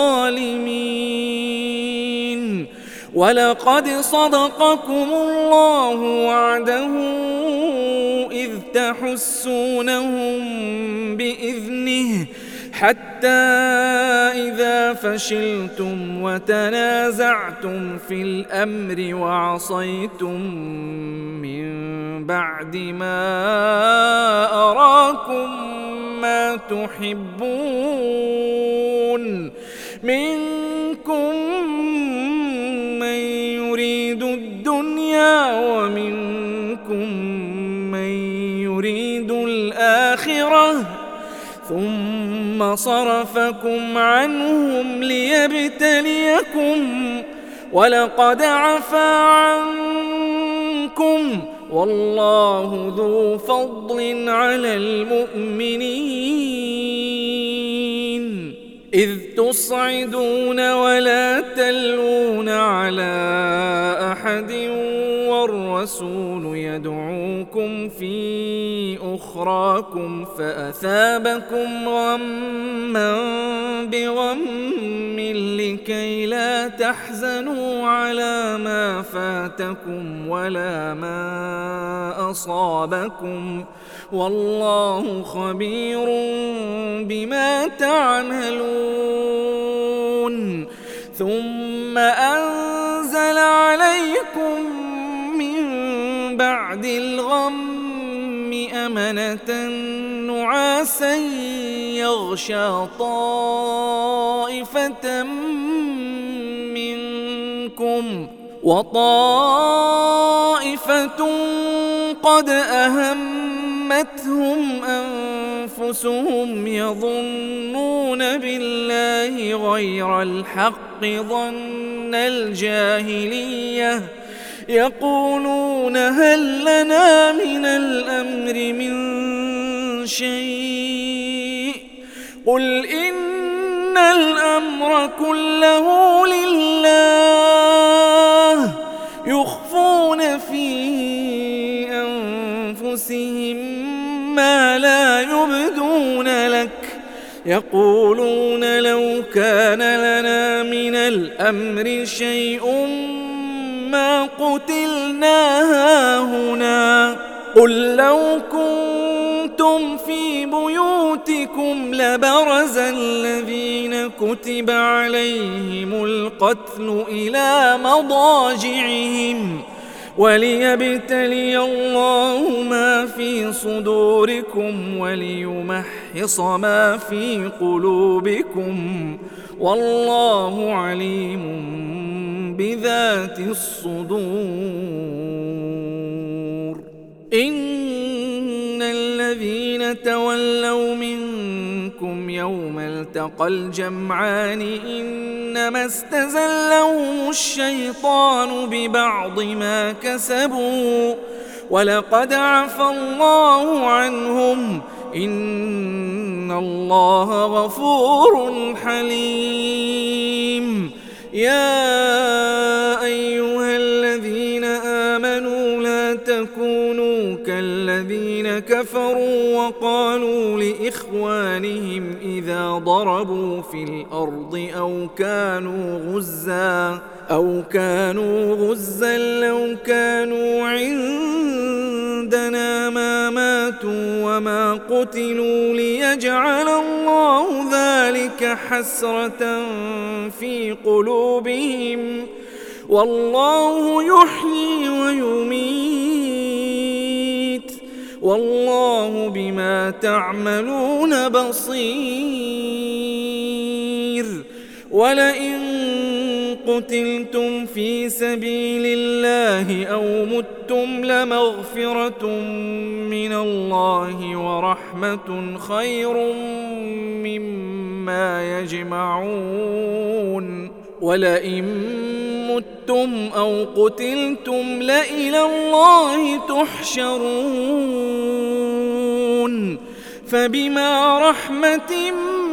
الظالمين. ولقد صدقكم الله وعده إذ تحسونهم بإذنه حتى إذا فشلتم وتنازعتم في الأمر وعصيتم من بعد ما أراكم ما تحبون منكم من يريد الدنيا ومنكم من يريد الآخرة ثم صرفكم عنهم ليبتليكم ولقد عفا عنكم والله ذو فضل على المؤمنين. إذ تصعدون ولا تلوون على أحد والرسول يدعوكم في أخراكم فأثابكم غما بغم لكي لا تحزنوا على ما فاتكم ولا ما أصابكم والله خبير بما تعملون. ثم أنزل عليكم من بعد الغم أمنة نعاسا يغشى طائفة منكم وطائفة قد أهمتهم أنفسهم يظنون بالله غير الحق ظن الجاهلية يقولون هل لنا من الأمر من شيء قل إن الأمر كله لله يخفون في أنفسهم ما لا يبدون لك يقولون لو كان لنا من الأمر شيء ما قتلنا هاهنا قل لو كنتم في بيوتكم لبرز الذين كتب عليهم القتل إلى مضاجعهم وليبتلي الله ما في صدوركم وليمحص ما في قلوبكم والله عليم بذات الصدور. إن الذين تولوا منكم يوم التقى الجمعان إنما استزلهم الشيطان ببعض ما كسبوا ولقد عفى الله عنهم إن الله غفور حليم. يا أيها الذين آمنوا لا تكونوا كالذين كفروا وقالوا لإخوانهم إذا ضربوا في الأرض أو كانوا غزا أو كانوا غزا لو كانوا عندنا ما ماتوا وما قتلوا ليجعل الله ذلك حسرة في قلوبهم والله يحيي ويميت والله بما تعملون بصير. ولئن قتلتم في سبيل الله أو متم لمغفرة من الله ورحمة خير مما يجمعون. ولئن متم أو قتلتم لإلى الله تحشرون. فبما رحمة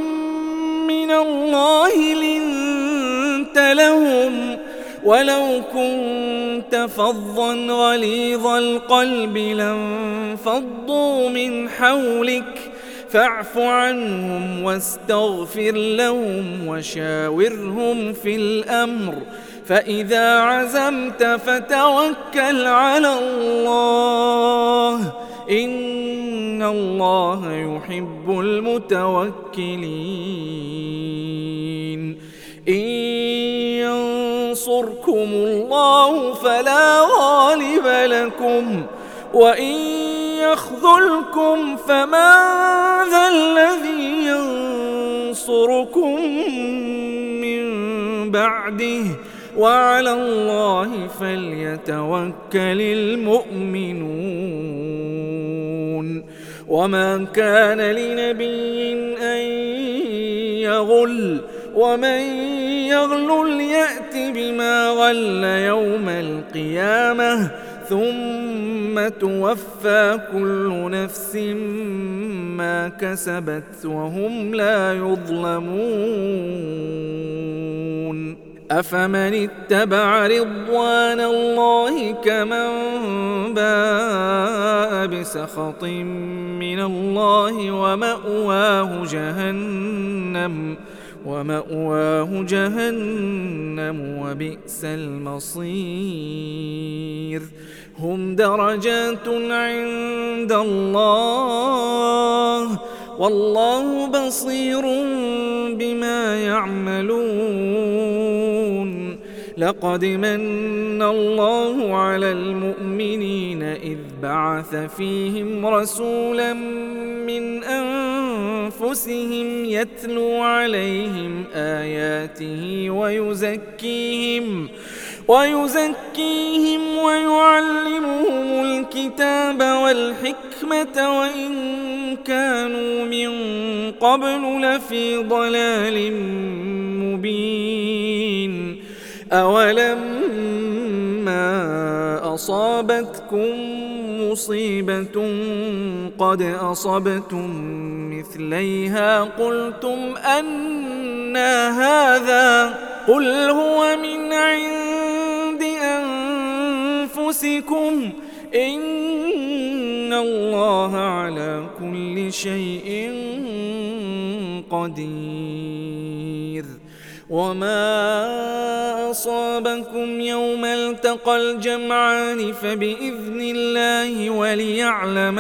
الله لنت لهم ولو كنت فظا غليظ القلب لانفضوا من حولك فاعف عنهم واستغفر لهم وشاورهم في الأمر فإذا عزمت فتوكل على الله إن الله يحب المتوكلين. إن ينصركم الله فلا غالب لكم وإن يخذلكم فمن ذا الذي ينصركم من بعده وعلى الله فليتوكل المؤمنون. وما كان لنبي أن يغل ومن يغلل يأت بما غل يوم القيامة ثم توفى كل نفس ما كسبت وهم لا يظلمون. أفمن اتبع رضوان الله كمن باء بسخط من الله ومأواه جهنم ومأواه جهنم وبئس المصير. هم درجات عند الله والله بصير بما يعملون. لقد من الله على المؤمنين إذ بعث فيهم رسولا من أنفسهم يتلو عليهم آياته ويزكيهم ويزكيهم ويعلمهم الكتاب والحكمة وإن كانوا من قبل لفي ضلال مبين. أولما أصابتكم مصيبة قد أصبتم مثليها قلتم أنى هذا قل هو من عند أنفسكم إن الله على كل شيء قدير. وما أصابكم يوم التقى الجمعان فبإذن الله وليعلم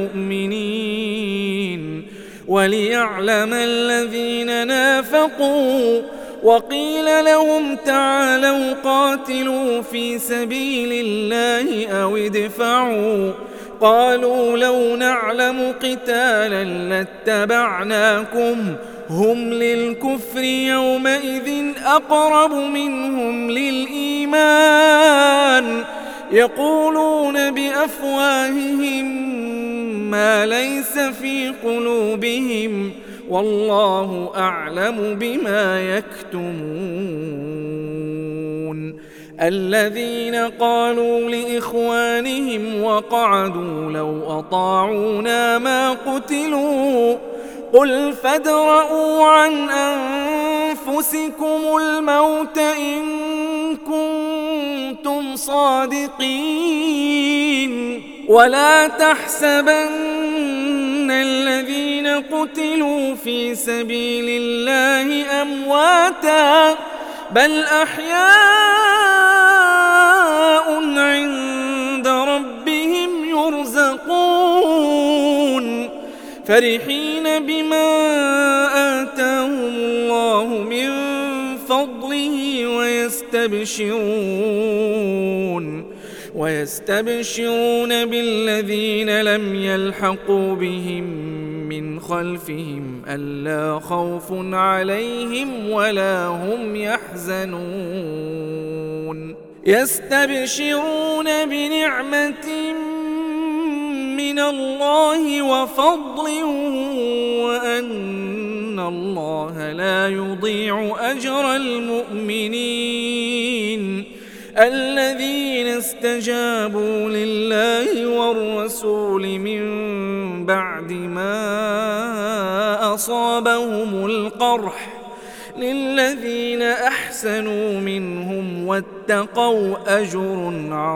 المؤمنين وليعلم الذين نافقوا. وقيل لهم تعالوا قاتلوا في سبيل الله أو ادفعوا قالوا لو نعلم قتالا لاتبعناكم هم للكفر يومئذ أقرب منهم للإيمان يقولون بأفواههم ما ليس في قلوبهم والله أعلم بما يكتمون. الذين قالوا لإخوانهم وقعدوا لو أطاعونا ما قتلوا قل فادرءوا عن أنفسكم الموت إن كنتم صادقين. ولا تحسبن الذين قتلوا في سبيل الله أمواتا بل أحياء عند ربهم يرزقون فرحين بما آتاهم الله من فضله ويستبشرون ويستبشرون بالذين لم يلحقوا بهم من خلفهم ألا خوف عليهم ولا هم يحزنون. يستبشرون بنعمة من الله وفضل وأن الله لا يضيع أجر المؤمنين الذين استجابوا لله والرسول من بعد ما أصابهم القرح للذين أحسنوا منهم واتقوا أجر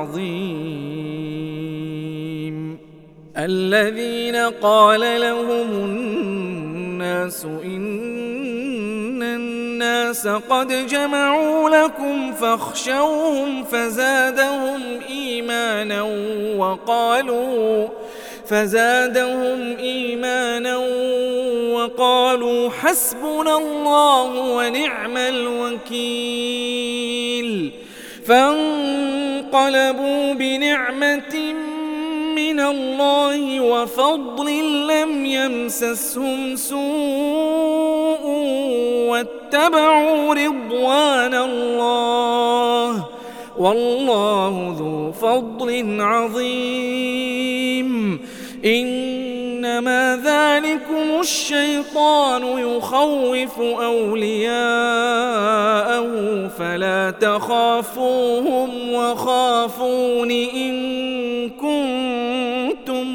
عظيم. الذين قال لهم الناس إن الناس قد جمعوا لكم فاخشوهم فزادهم إيمانا وقالوا فزادهم إيمانا وقالوا حسبنا الله ونعم الوكيل. فانقلبوا بنعمة من الله وفضل لم يمسسهم سوء واتبعوا رضوان الله والله ذو فضل عظيم. إنما ذلكم الشيطان يخوف أولياءه فلا تخافوهم وخافون إن كنتم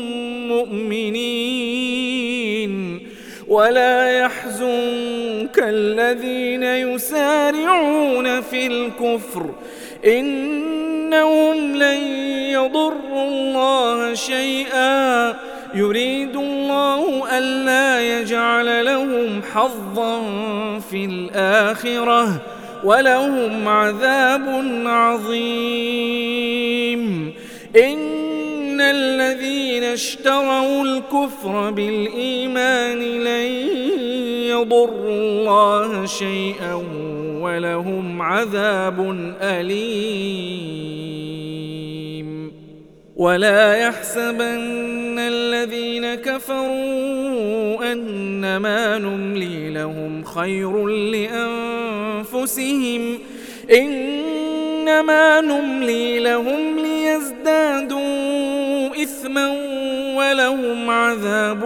مؤمنين. ولا يحزنك الذين يسارعون في الكفر إنهم لن يضروا الله شيئا يريد الله ألا يجعل لهم حظا في الآخرة ولهم عذاب عظيم. إن الذين اشتروا الكفر بالإيمان لن يضروا الله شيئا ولهم عذاب أليم. ولا يحسبن الذين كفروا أنما نملي لهم خير لأنفسهم إنما نملي لهم ليزدادوا إثما ولهم عذاب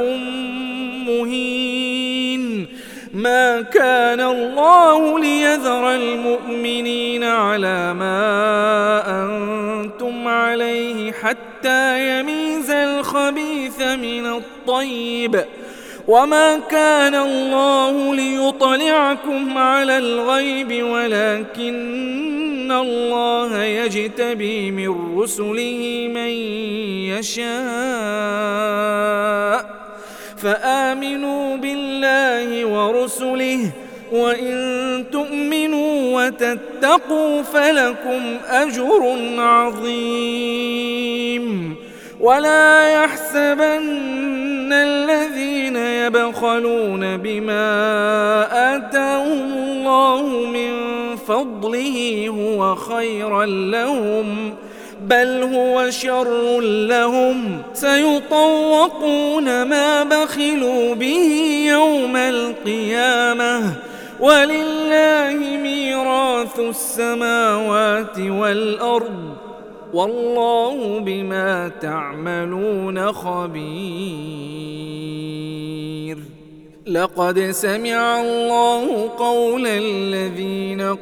مهين. ما كان الله ليذر المؤمنين على ما أنتم عليه حتى يميز الخبيث من الطيب وما كان الله ليطلعكم على الغيب ولكن الله يجتبي من رسله من يشاء فآمنوا بالله ورسله وإن تؤمنوا وتتقوا فلكم أجر عظيم. ولا يحسبن الذين يبخلون بما آتاهم الله من فضله هو خيرا لهم بل هو شر لهم سيطوقون ما بخلوا به يوم القيامة ولله ميراث السماوات والأرض والله بما تعملون خبير. لقد سمع الله قول الذين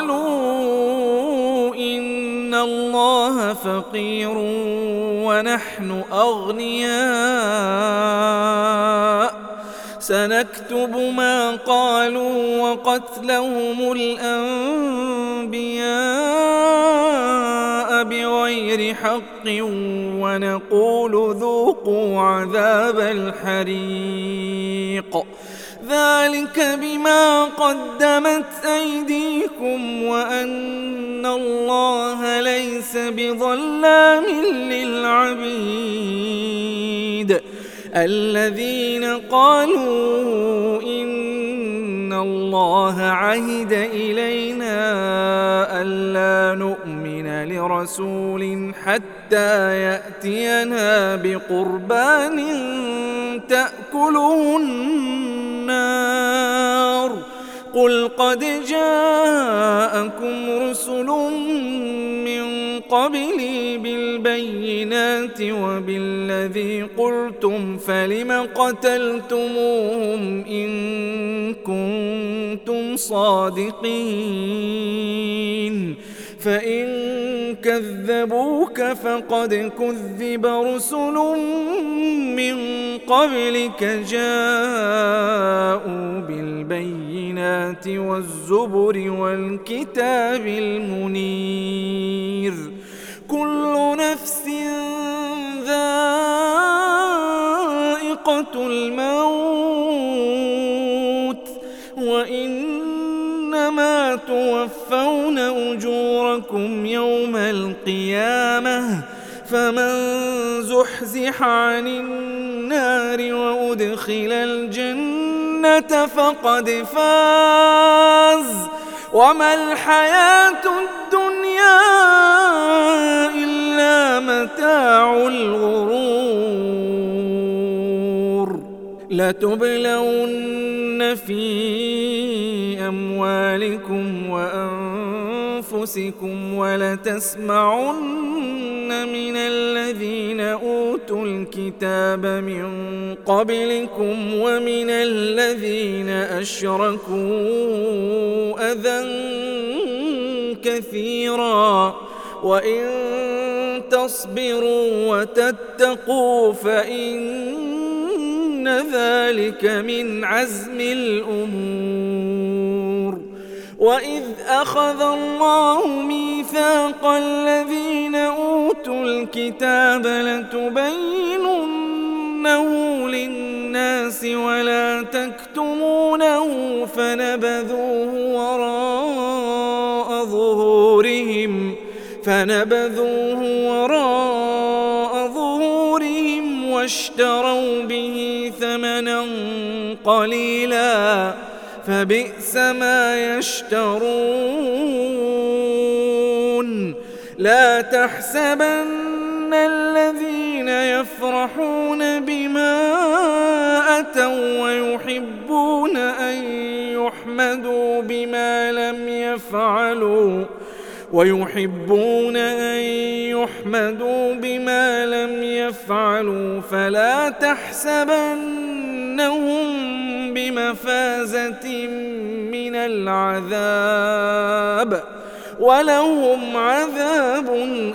قالوا إن الله فقير ونحن أغنياء سنكتب ما قالوا وقتلهم الأنبياء بغير حق ونقول ذوقوا عذاب الحريق ذلك بما قدمت أيديكم وأن الله ليس بظلام للعبيد. الذين قالوا إن الله عهد إلينا ألا نؤمن لرسول حتى يأتينا بقربان تأكله النار قل قد جاءكم رسل من قبلي بالبينات وبالذي قلتم فلم قتلتموهم إن كنتم صادقين فإن كذبوك فقد كذب رسل من قبلك جاءوا بالبينات والزبر والكتاب المنير كل نفس ذائقة الموت وإنما توفون أجوركم يوم القيامة فمن زحزح عن النار وأدخل الجنة فقد فاز وما الحياة الدنيا إلا متاع الغرور لتبلون في أموالكم وأنفسكم ولتسمعن من الذين أوتوا الكتاب من قبلكم ومن الذين أشركوا أذى كثيرا وإن تصبروا وتتقوا فإن ذلك من عزم الأمور وإذ أخذ الله ميثاق الذين أوتوا الكتاب لتبيننه للناس ولا تكتمونه فنبذوه وراء ظهورهم فنبذوه وراء ظهورهم واشتروا به ثمنا قليلا فبئس ما يشترون لا تحسبن الذين يفرحون بما أتوا ويحبون أن يحمدوا بما لم يفعلوا ويحبون أن يحمدوا بما لم يفعلوا فلا تحسبنهم بمفازة من العذاب ولهم عذاب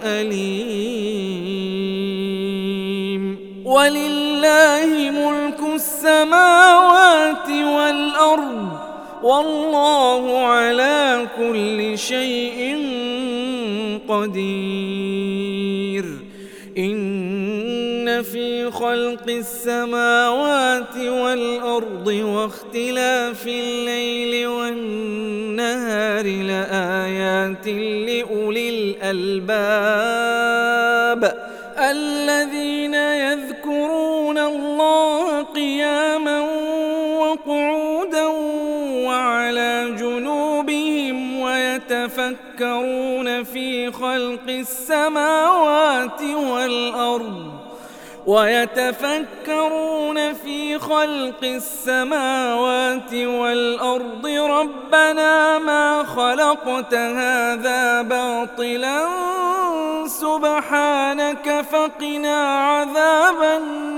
أليم ولله ملك السماوات والأرض والله على كل شيء قدير إن في خلق السماوات والأرض واختلاف الليل والنهار لآيات لأولي الألباب الذين يذكرون الله قياما وقعودا وعلى جنوبهم ويتفكرون في خلق السماوات والأرض ويتفكرون في خلق السماوات والأرض ربنا ما خلقت هذا باطلا سبحانك فقنا عذاب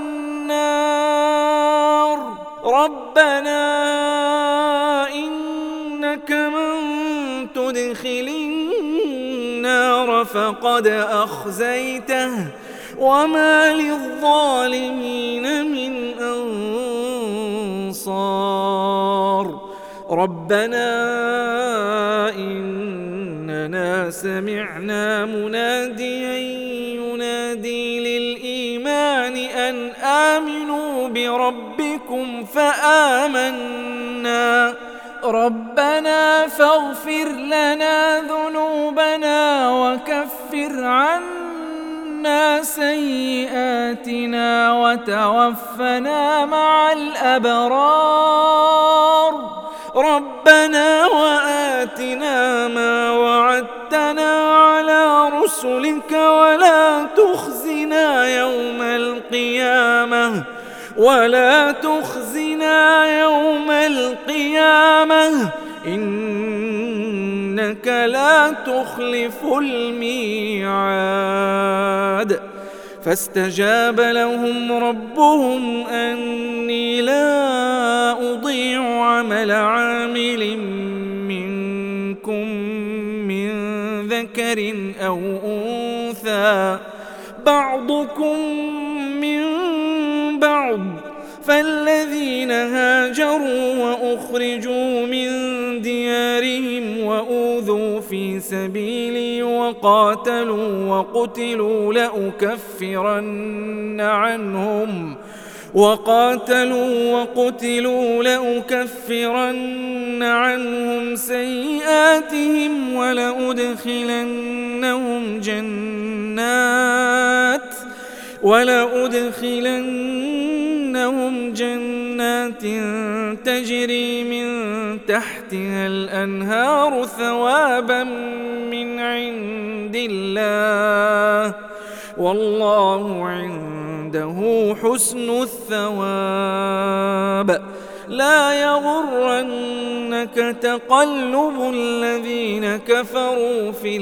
النار ربنا إنك من تدخل النار فقد أخزيته وما للظالمين من أنصار ربنا إننا سمعنا مناديا ينادي للإيمان أن آمنوا بربكم فآمنا ربنا فاغفر لنا ذنوبنا وكفر عنا سيئاتنا وتوفنا مع الأبرار ربنا وآتنا ما وعدتنا على رسلك ولا تخزنا يوم القيامة ولا تخزنا يوم القيامة إنك لا تخلف الميعاد فاستجاب لهم ربهم أني لا أضيع عمل عامل منكم من ذكر ذكر أو أنثى بعضكم من بعض، فالذين هاجروا وأخرجوا من ديارهم وأوذوا في سبيلي وقاتلوا وقتلوا لأكفرن عنهم وقاتلوا وقتلوا لأكفرن عنهم سيئاتهم ولأدخلنهم جنات ولأدخلنهم جنات تجري من تحتها الأنهار ثوابا من عند الله والله عنده حسن الثواب. لا يغرنك تقلب الذين كفروا في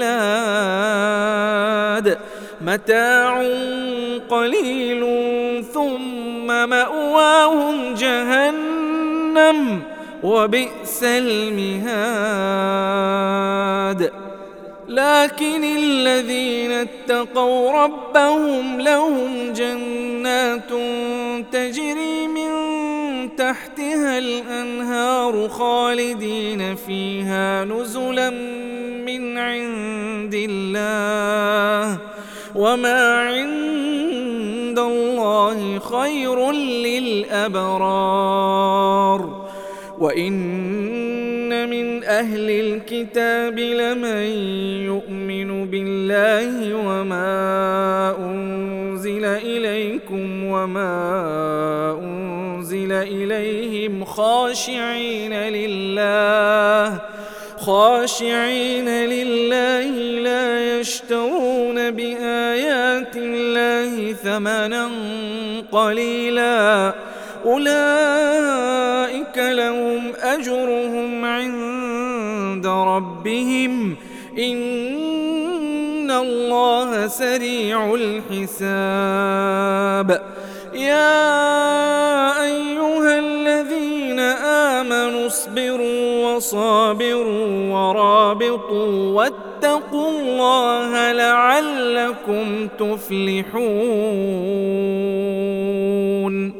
البلاد، متاع قليل ثم مأواهم جهنم وبئس المهاد. لكن الذين اتقوا ربهم لهم جنات تجري من تحتها الأنهار خالدين فيها نزلا من عند الله وما عند الله خير للأبرار. وإن من أهل الكتاب لمن يؤمن بالله وما أنزل إليكم وما أنزل إليهم خاشعين لله خاشعين لله لا يشترون بآيات الله ثمنا قليلا أولئك لهم أجرهم عند ربهم إن الله سريع الحساب. يا أيها الذين آمنوا اصبروا وصابروا ورابطوا واتقوا الله لعلكم تفلحون.